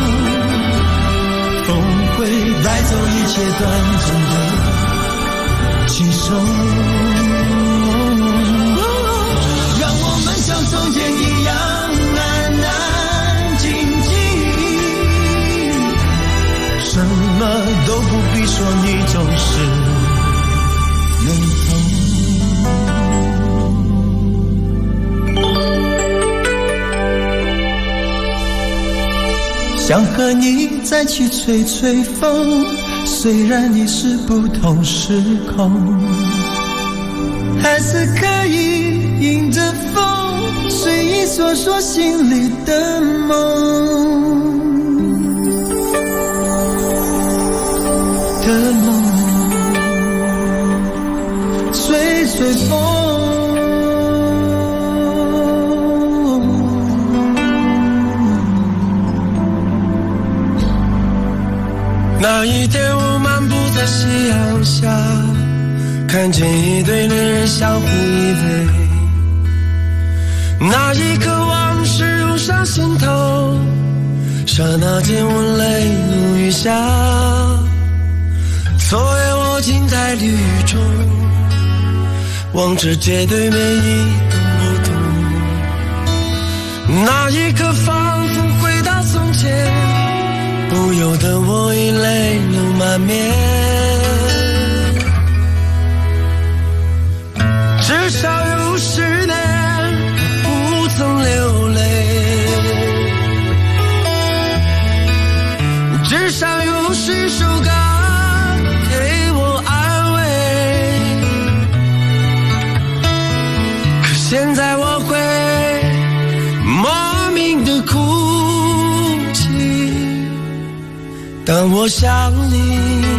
风会带走一切短暂的轻松，让我们像从前一样安安静静，什么都不必说，你总是能懂。想和你再去吹吹风，虽然你是不同时空，还是可以迎着风，随意说说心里的梦的梦，吹吹风。 那一天我漫步在夕阳下， 看见一对恋人相互依偎，那一刻往事涌上心头，刹那间我泪如雨下。昨夜我静在绿雨中，望着街对面一动不动，那一刻仿佛回到从前，不由得我已泪流满面。至少有10年不曾流泪，至少有10首歌给我安慰，可现在我会莫名的哭泣，当我想你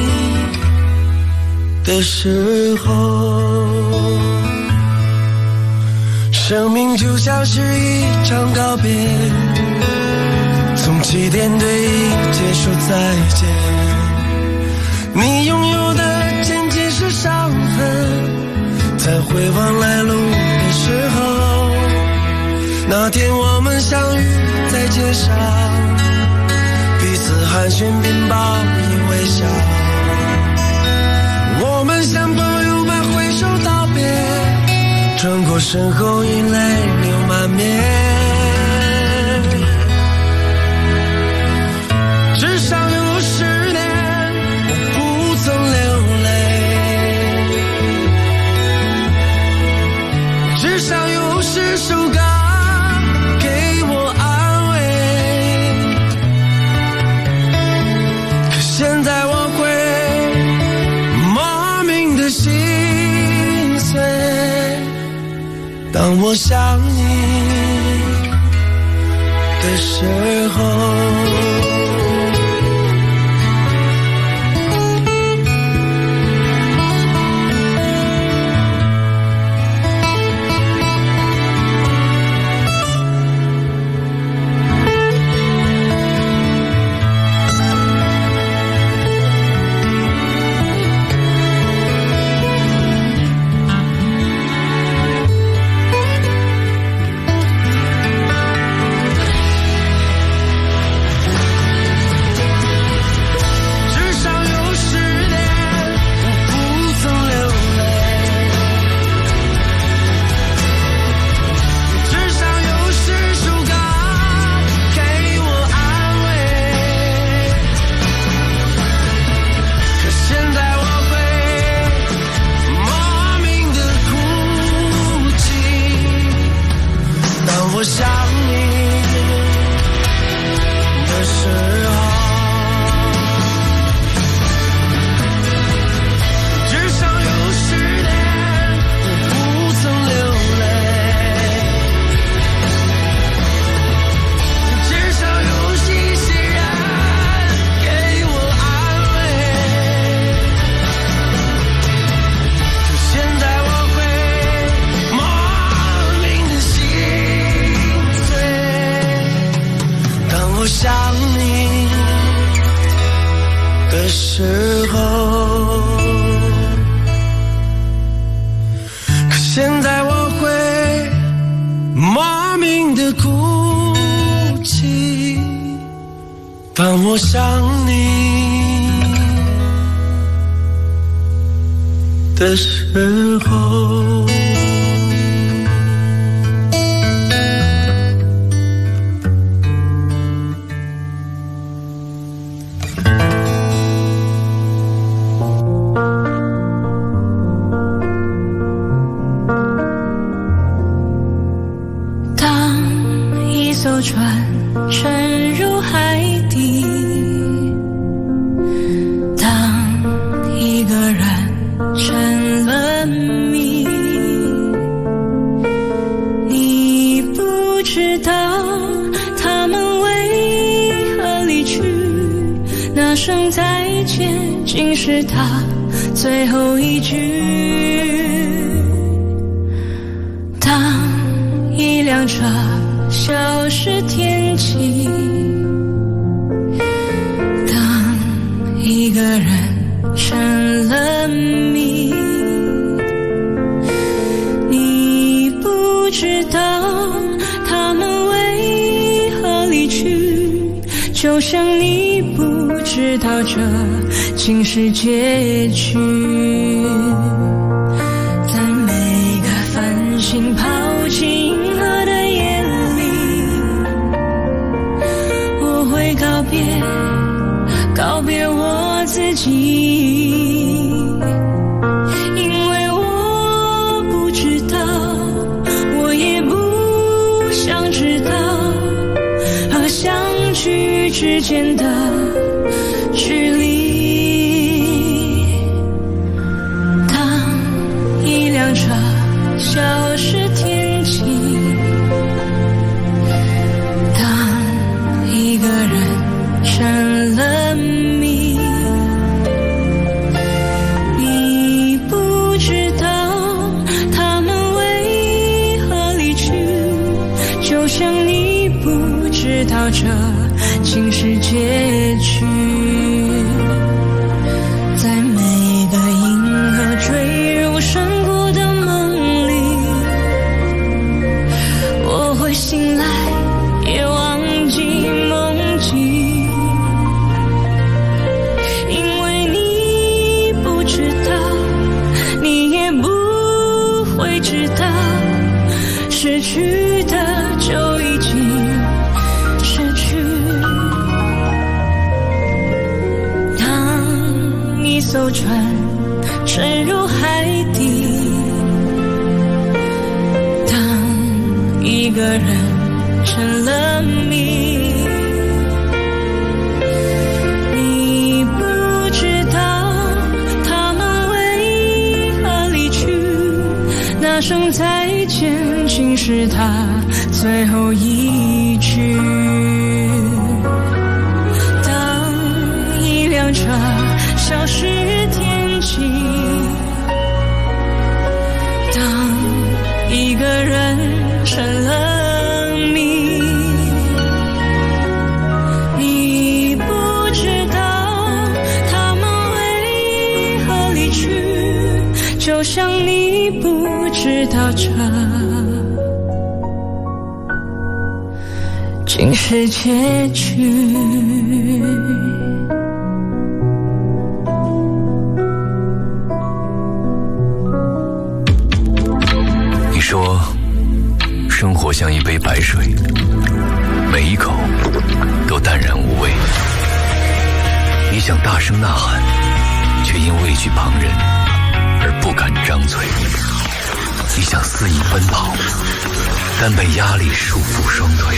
的时候。生命就像是一场告别，从起点对一切说再见。你拥有的仅仅是伤痕，在回望来路的时候，那天我们相遇在街上，彼此寒暄并报以微笑，我们像朋友般挥手道别，转过身后已泪流满面。至少有10年我不曾流泪，至少有10首歌给我安慰，可现在我会莫名的心碎，当我想你的时候。当我想你的时候。 当一艘船沉入海底，当一个人成了谜，你不知道他们为何离去，那声再见竟是他最后一句。当一辆车消失天际，当一个人成了谜， 就像你不知道这竟是结局。在每个繁星抛弃银河的夜里，我会告别我自己，因为我不知道，我也不想知道和相聚之间的距离。当一辆车消失天际，当一个人成了谜，你不知道他们为何离去，就像你不知道这竟是结局。在每个银河坠入山谷的梦里，我会醒来也忘记梦境，因为你不知道，你也不会知道，失去的就已经失去。当一艘船沉入海底，当一个人成了谜，你不知道他们为何离去，那声再见竟是他最后一句。当一辆车消失天际，当一个人成了谜，你不知道他们为何离去，就像你不知道这竟是结局。 你说生活像一杯白水，每一口都淡然无味。你想大声呐喊，却因畏惧旁人而不敢张嘴。你想肆意奔跑，但被压力束缚双腿。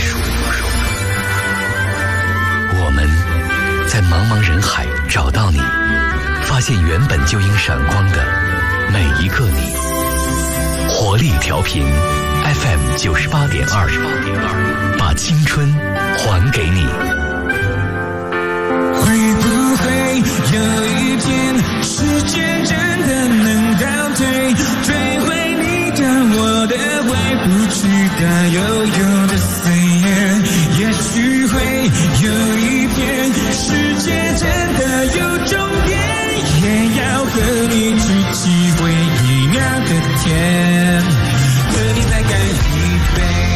我们在茫茫人海找到你，发现原本就应闪光的每一个你。活力调频 FM 98.2，把青春还给你。 会不会有一天，时间真的能倒退，追回你的我的回不去该拥有的岁月？也许会有一天，世界真的有终点，也要和你去体会一秒的甜，和你再干一杯。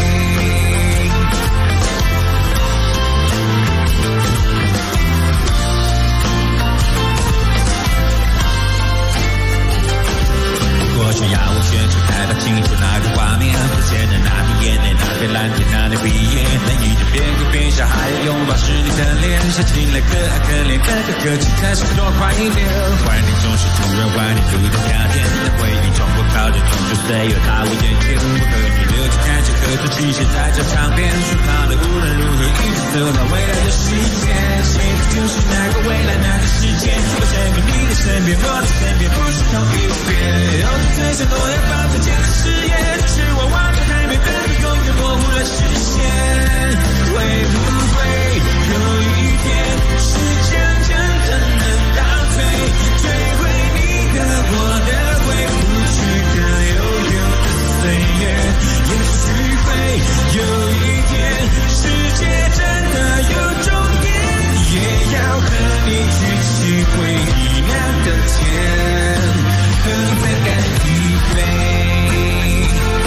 过去要我选出太多清楚那个画面，浮现的那片眼泪，那片蓝天，那年毕业，那一张边哭边笑还有拥抱是你的脸，想起来可爱可怜，可可可气，但是多快一点。怀念总是突然，怀念不同夏天，在回忆中我靠近，终究岁月踏我眼前，我和你留着看着合作期限在这场边，说好的无论如何一直走到未来的世界，现在就是那个未来那个世界，我身边你的身边，我的身边不是同一边。最想诺言放在间的誓言，是我望着海面的你，永远模糊了视线。会不会有一天，时间真的能倒退，追回你的我的回不去的悠悠的岁月？也许会有一天，世界真的有终点，也要和你去体会一秒的甜，和你再干一杯。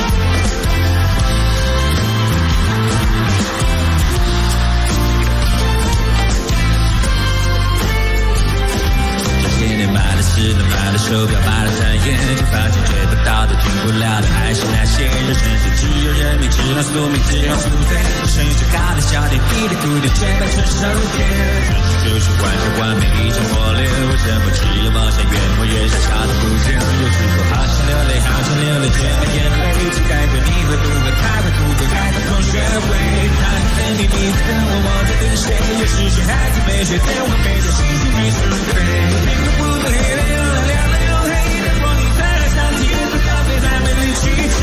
手表摆了3眼，却发现追不到的、听不了的，还是那些人生是只有人命，只让宿命，只让宿醉。生于这高的笑点，一点哭点，全摆成手点。就是幻想完美一场火流，为什么只有梦想越磨越小，笑得不久？有时候好想流泪，好想流泪，却没眼泪。请该会你会不会开会不会开到同学会？他是等你，你在等我，我在等谁？有时谁还在没睡，在我背着星星没sur飞。每个不对黑的又来亮的又黑的光，你才来想起夜色咖啡才没力气追。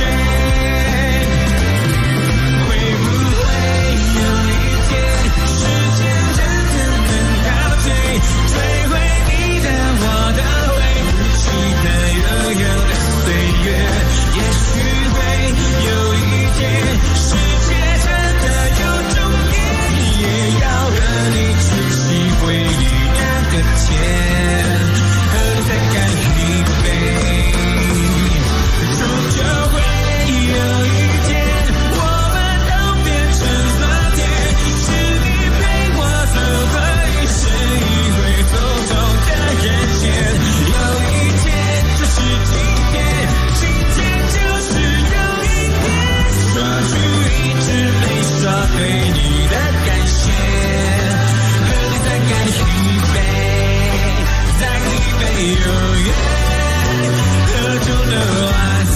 会不会有一天，时间真的能倒退，追回你的我的回不去的悠悠的岁月？也许会有一天，世界真的有终点，也要和你去洗回忆那个天，和你再干一杯。终究会有一天，我们都变成昨天，是你陪我走过一生一回走动的人间。有一天就是今天，今天就是有一天，说句一直没说对你的感谢，和你再干一杯，再一杯永远，喝酒的晚餐。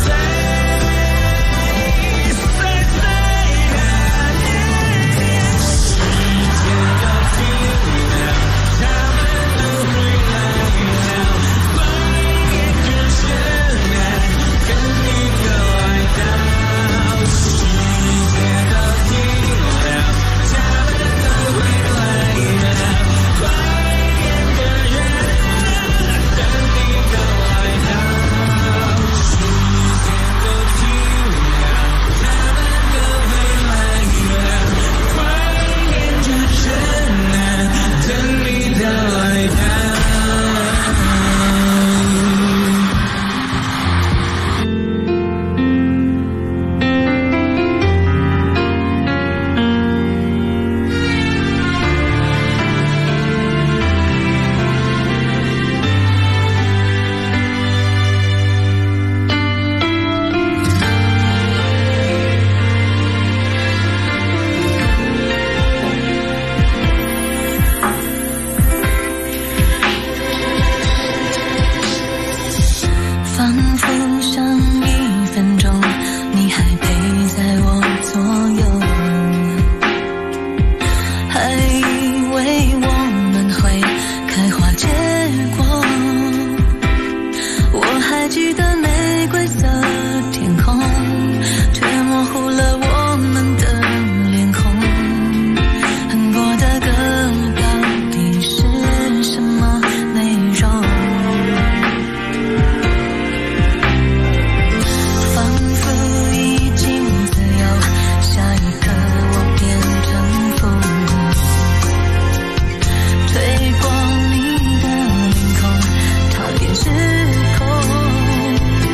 追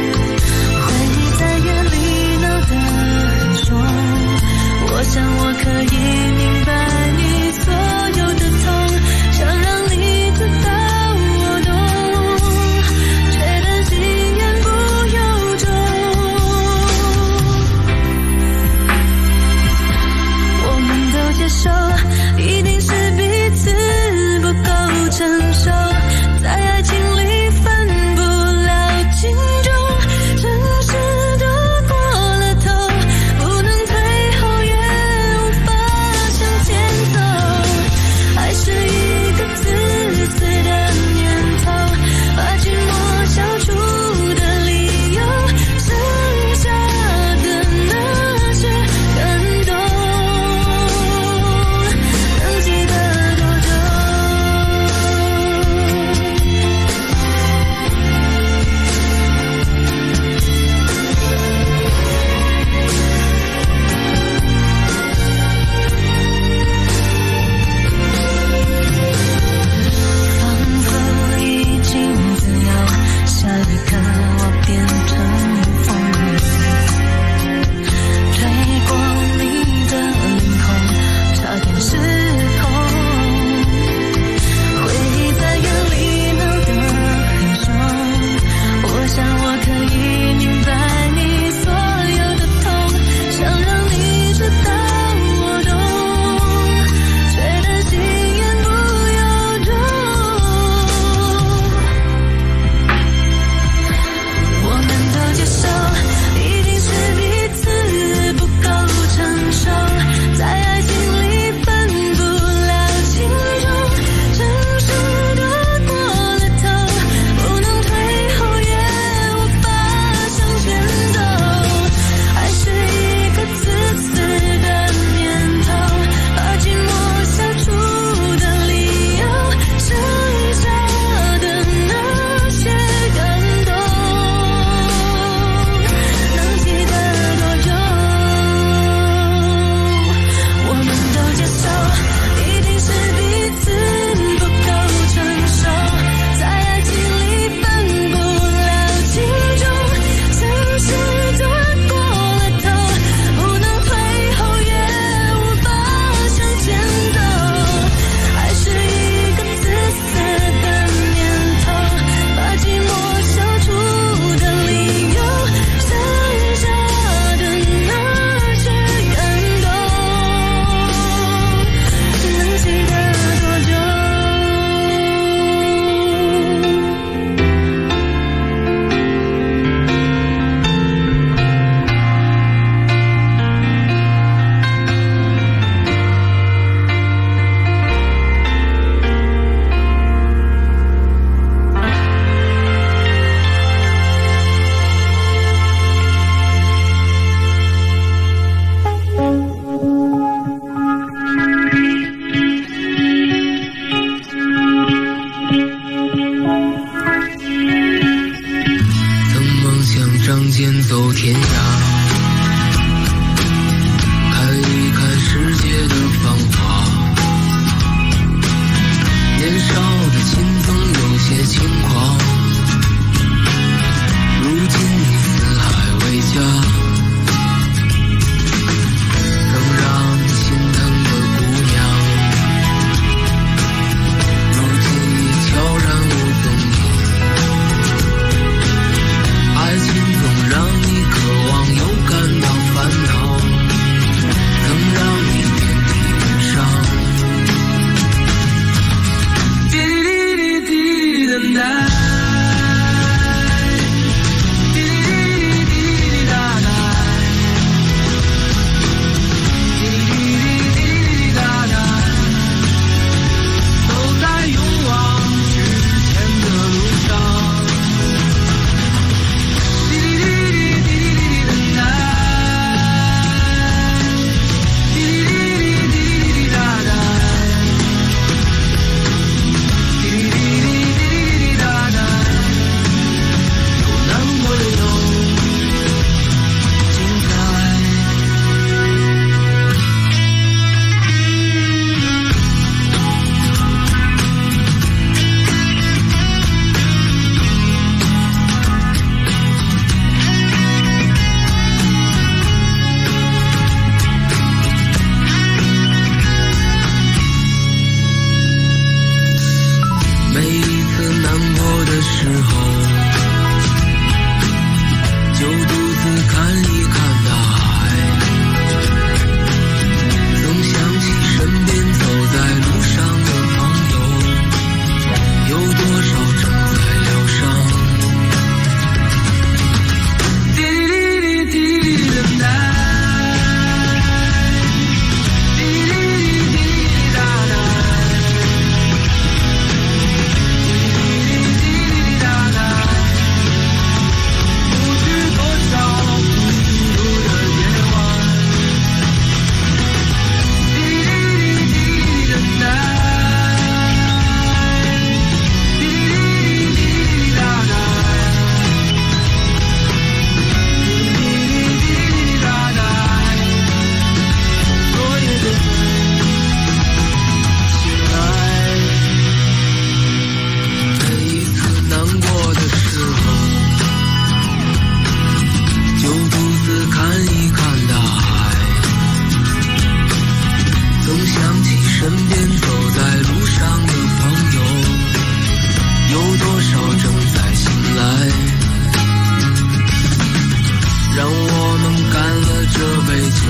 杯酒，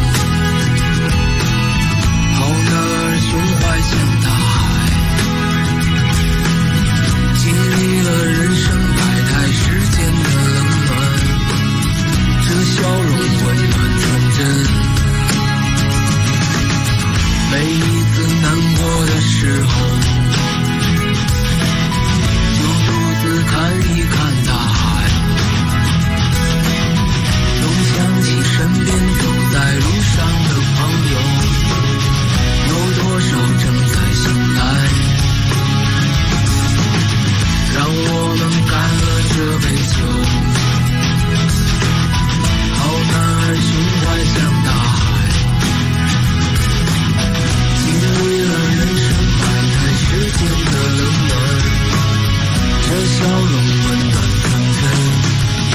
好男儿胸怀像大海，经历了人生百态世间的冷暖，这笑容温暖纯真。每一次难过的时候，就独自看一看大海，总想起身边走在路上的朋友，有多少正在醒来，让我们干了这杯酒，好男儿胸怀像大海，经历了人生百态世间的冷暖，这笑容温暖纯真。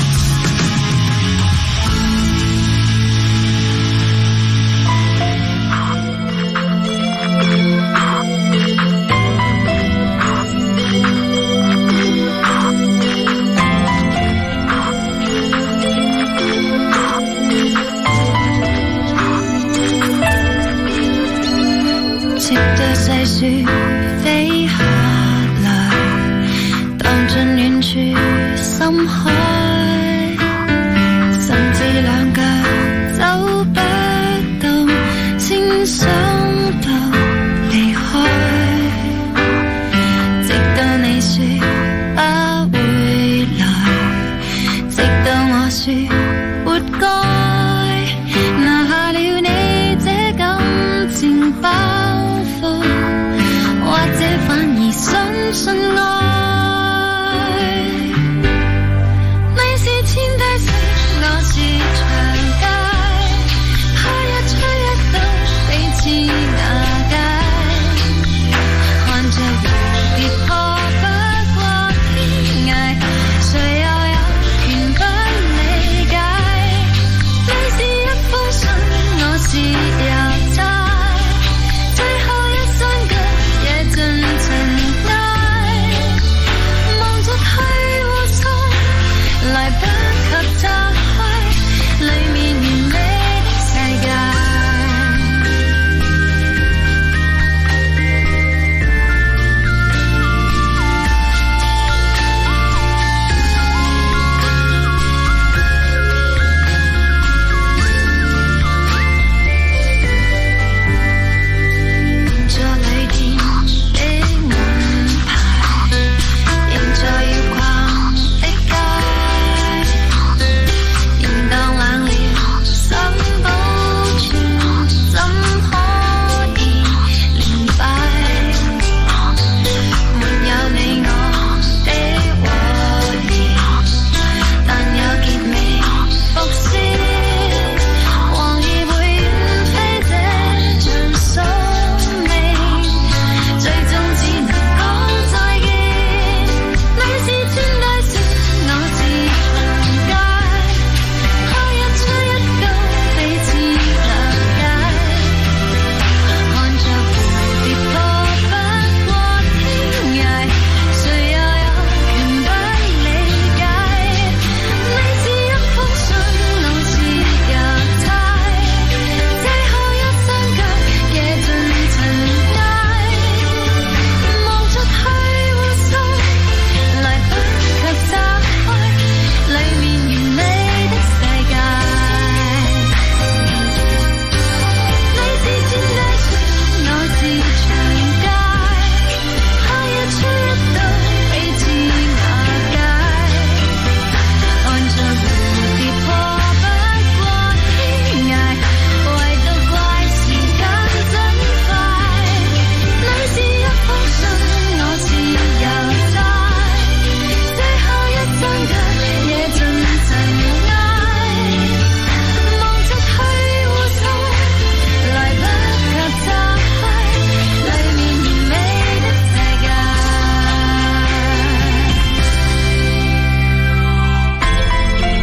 記得細雪飛下來，蕩進遠處深海。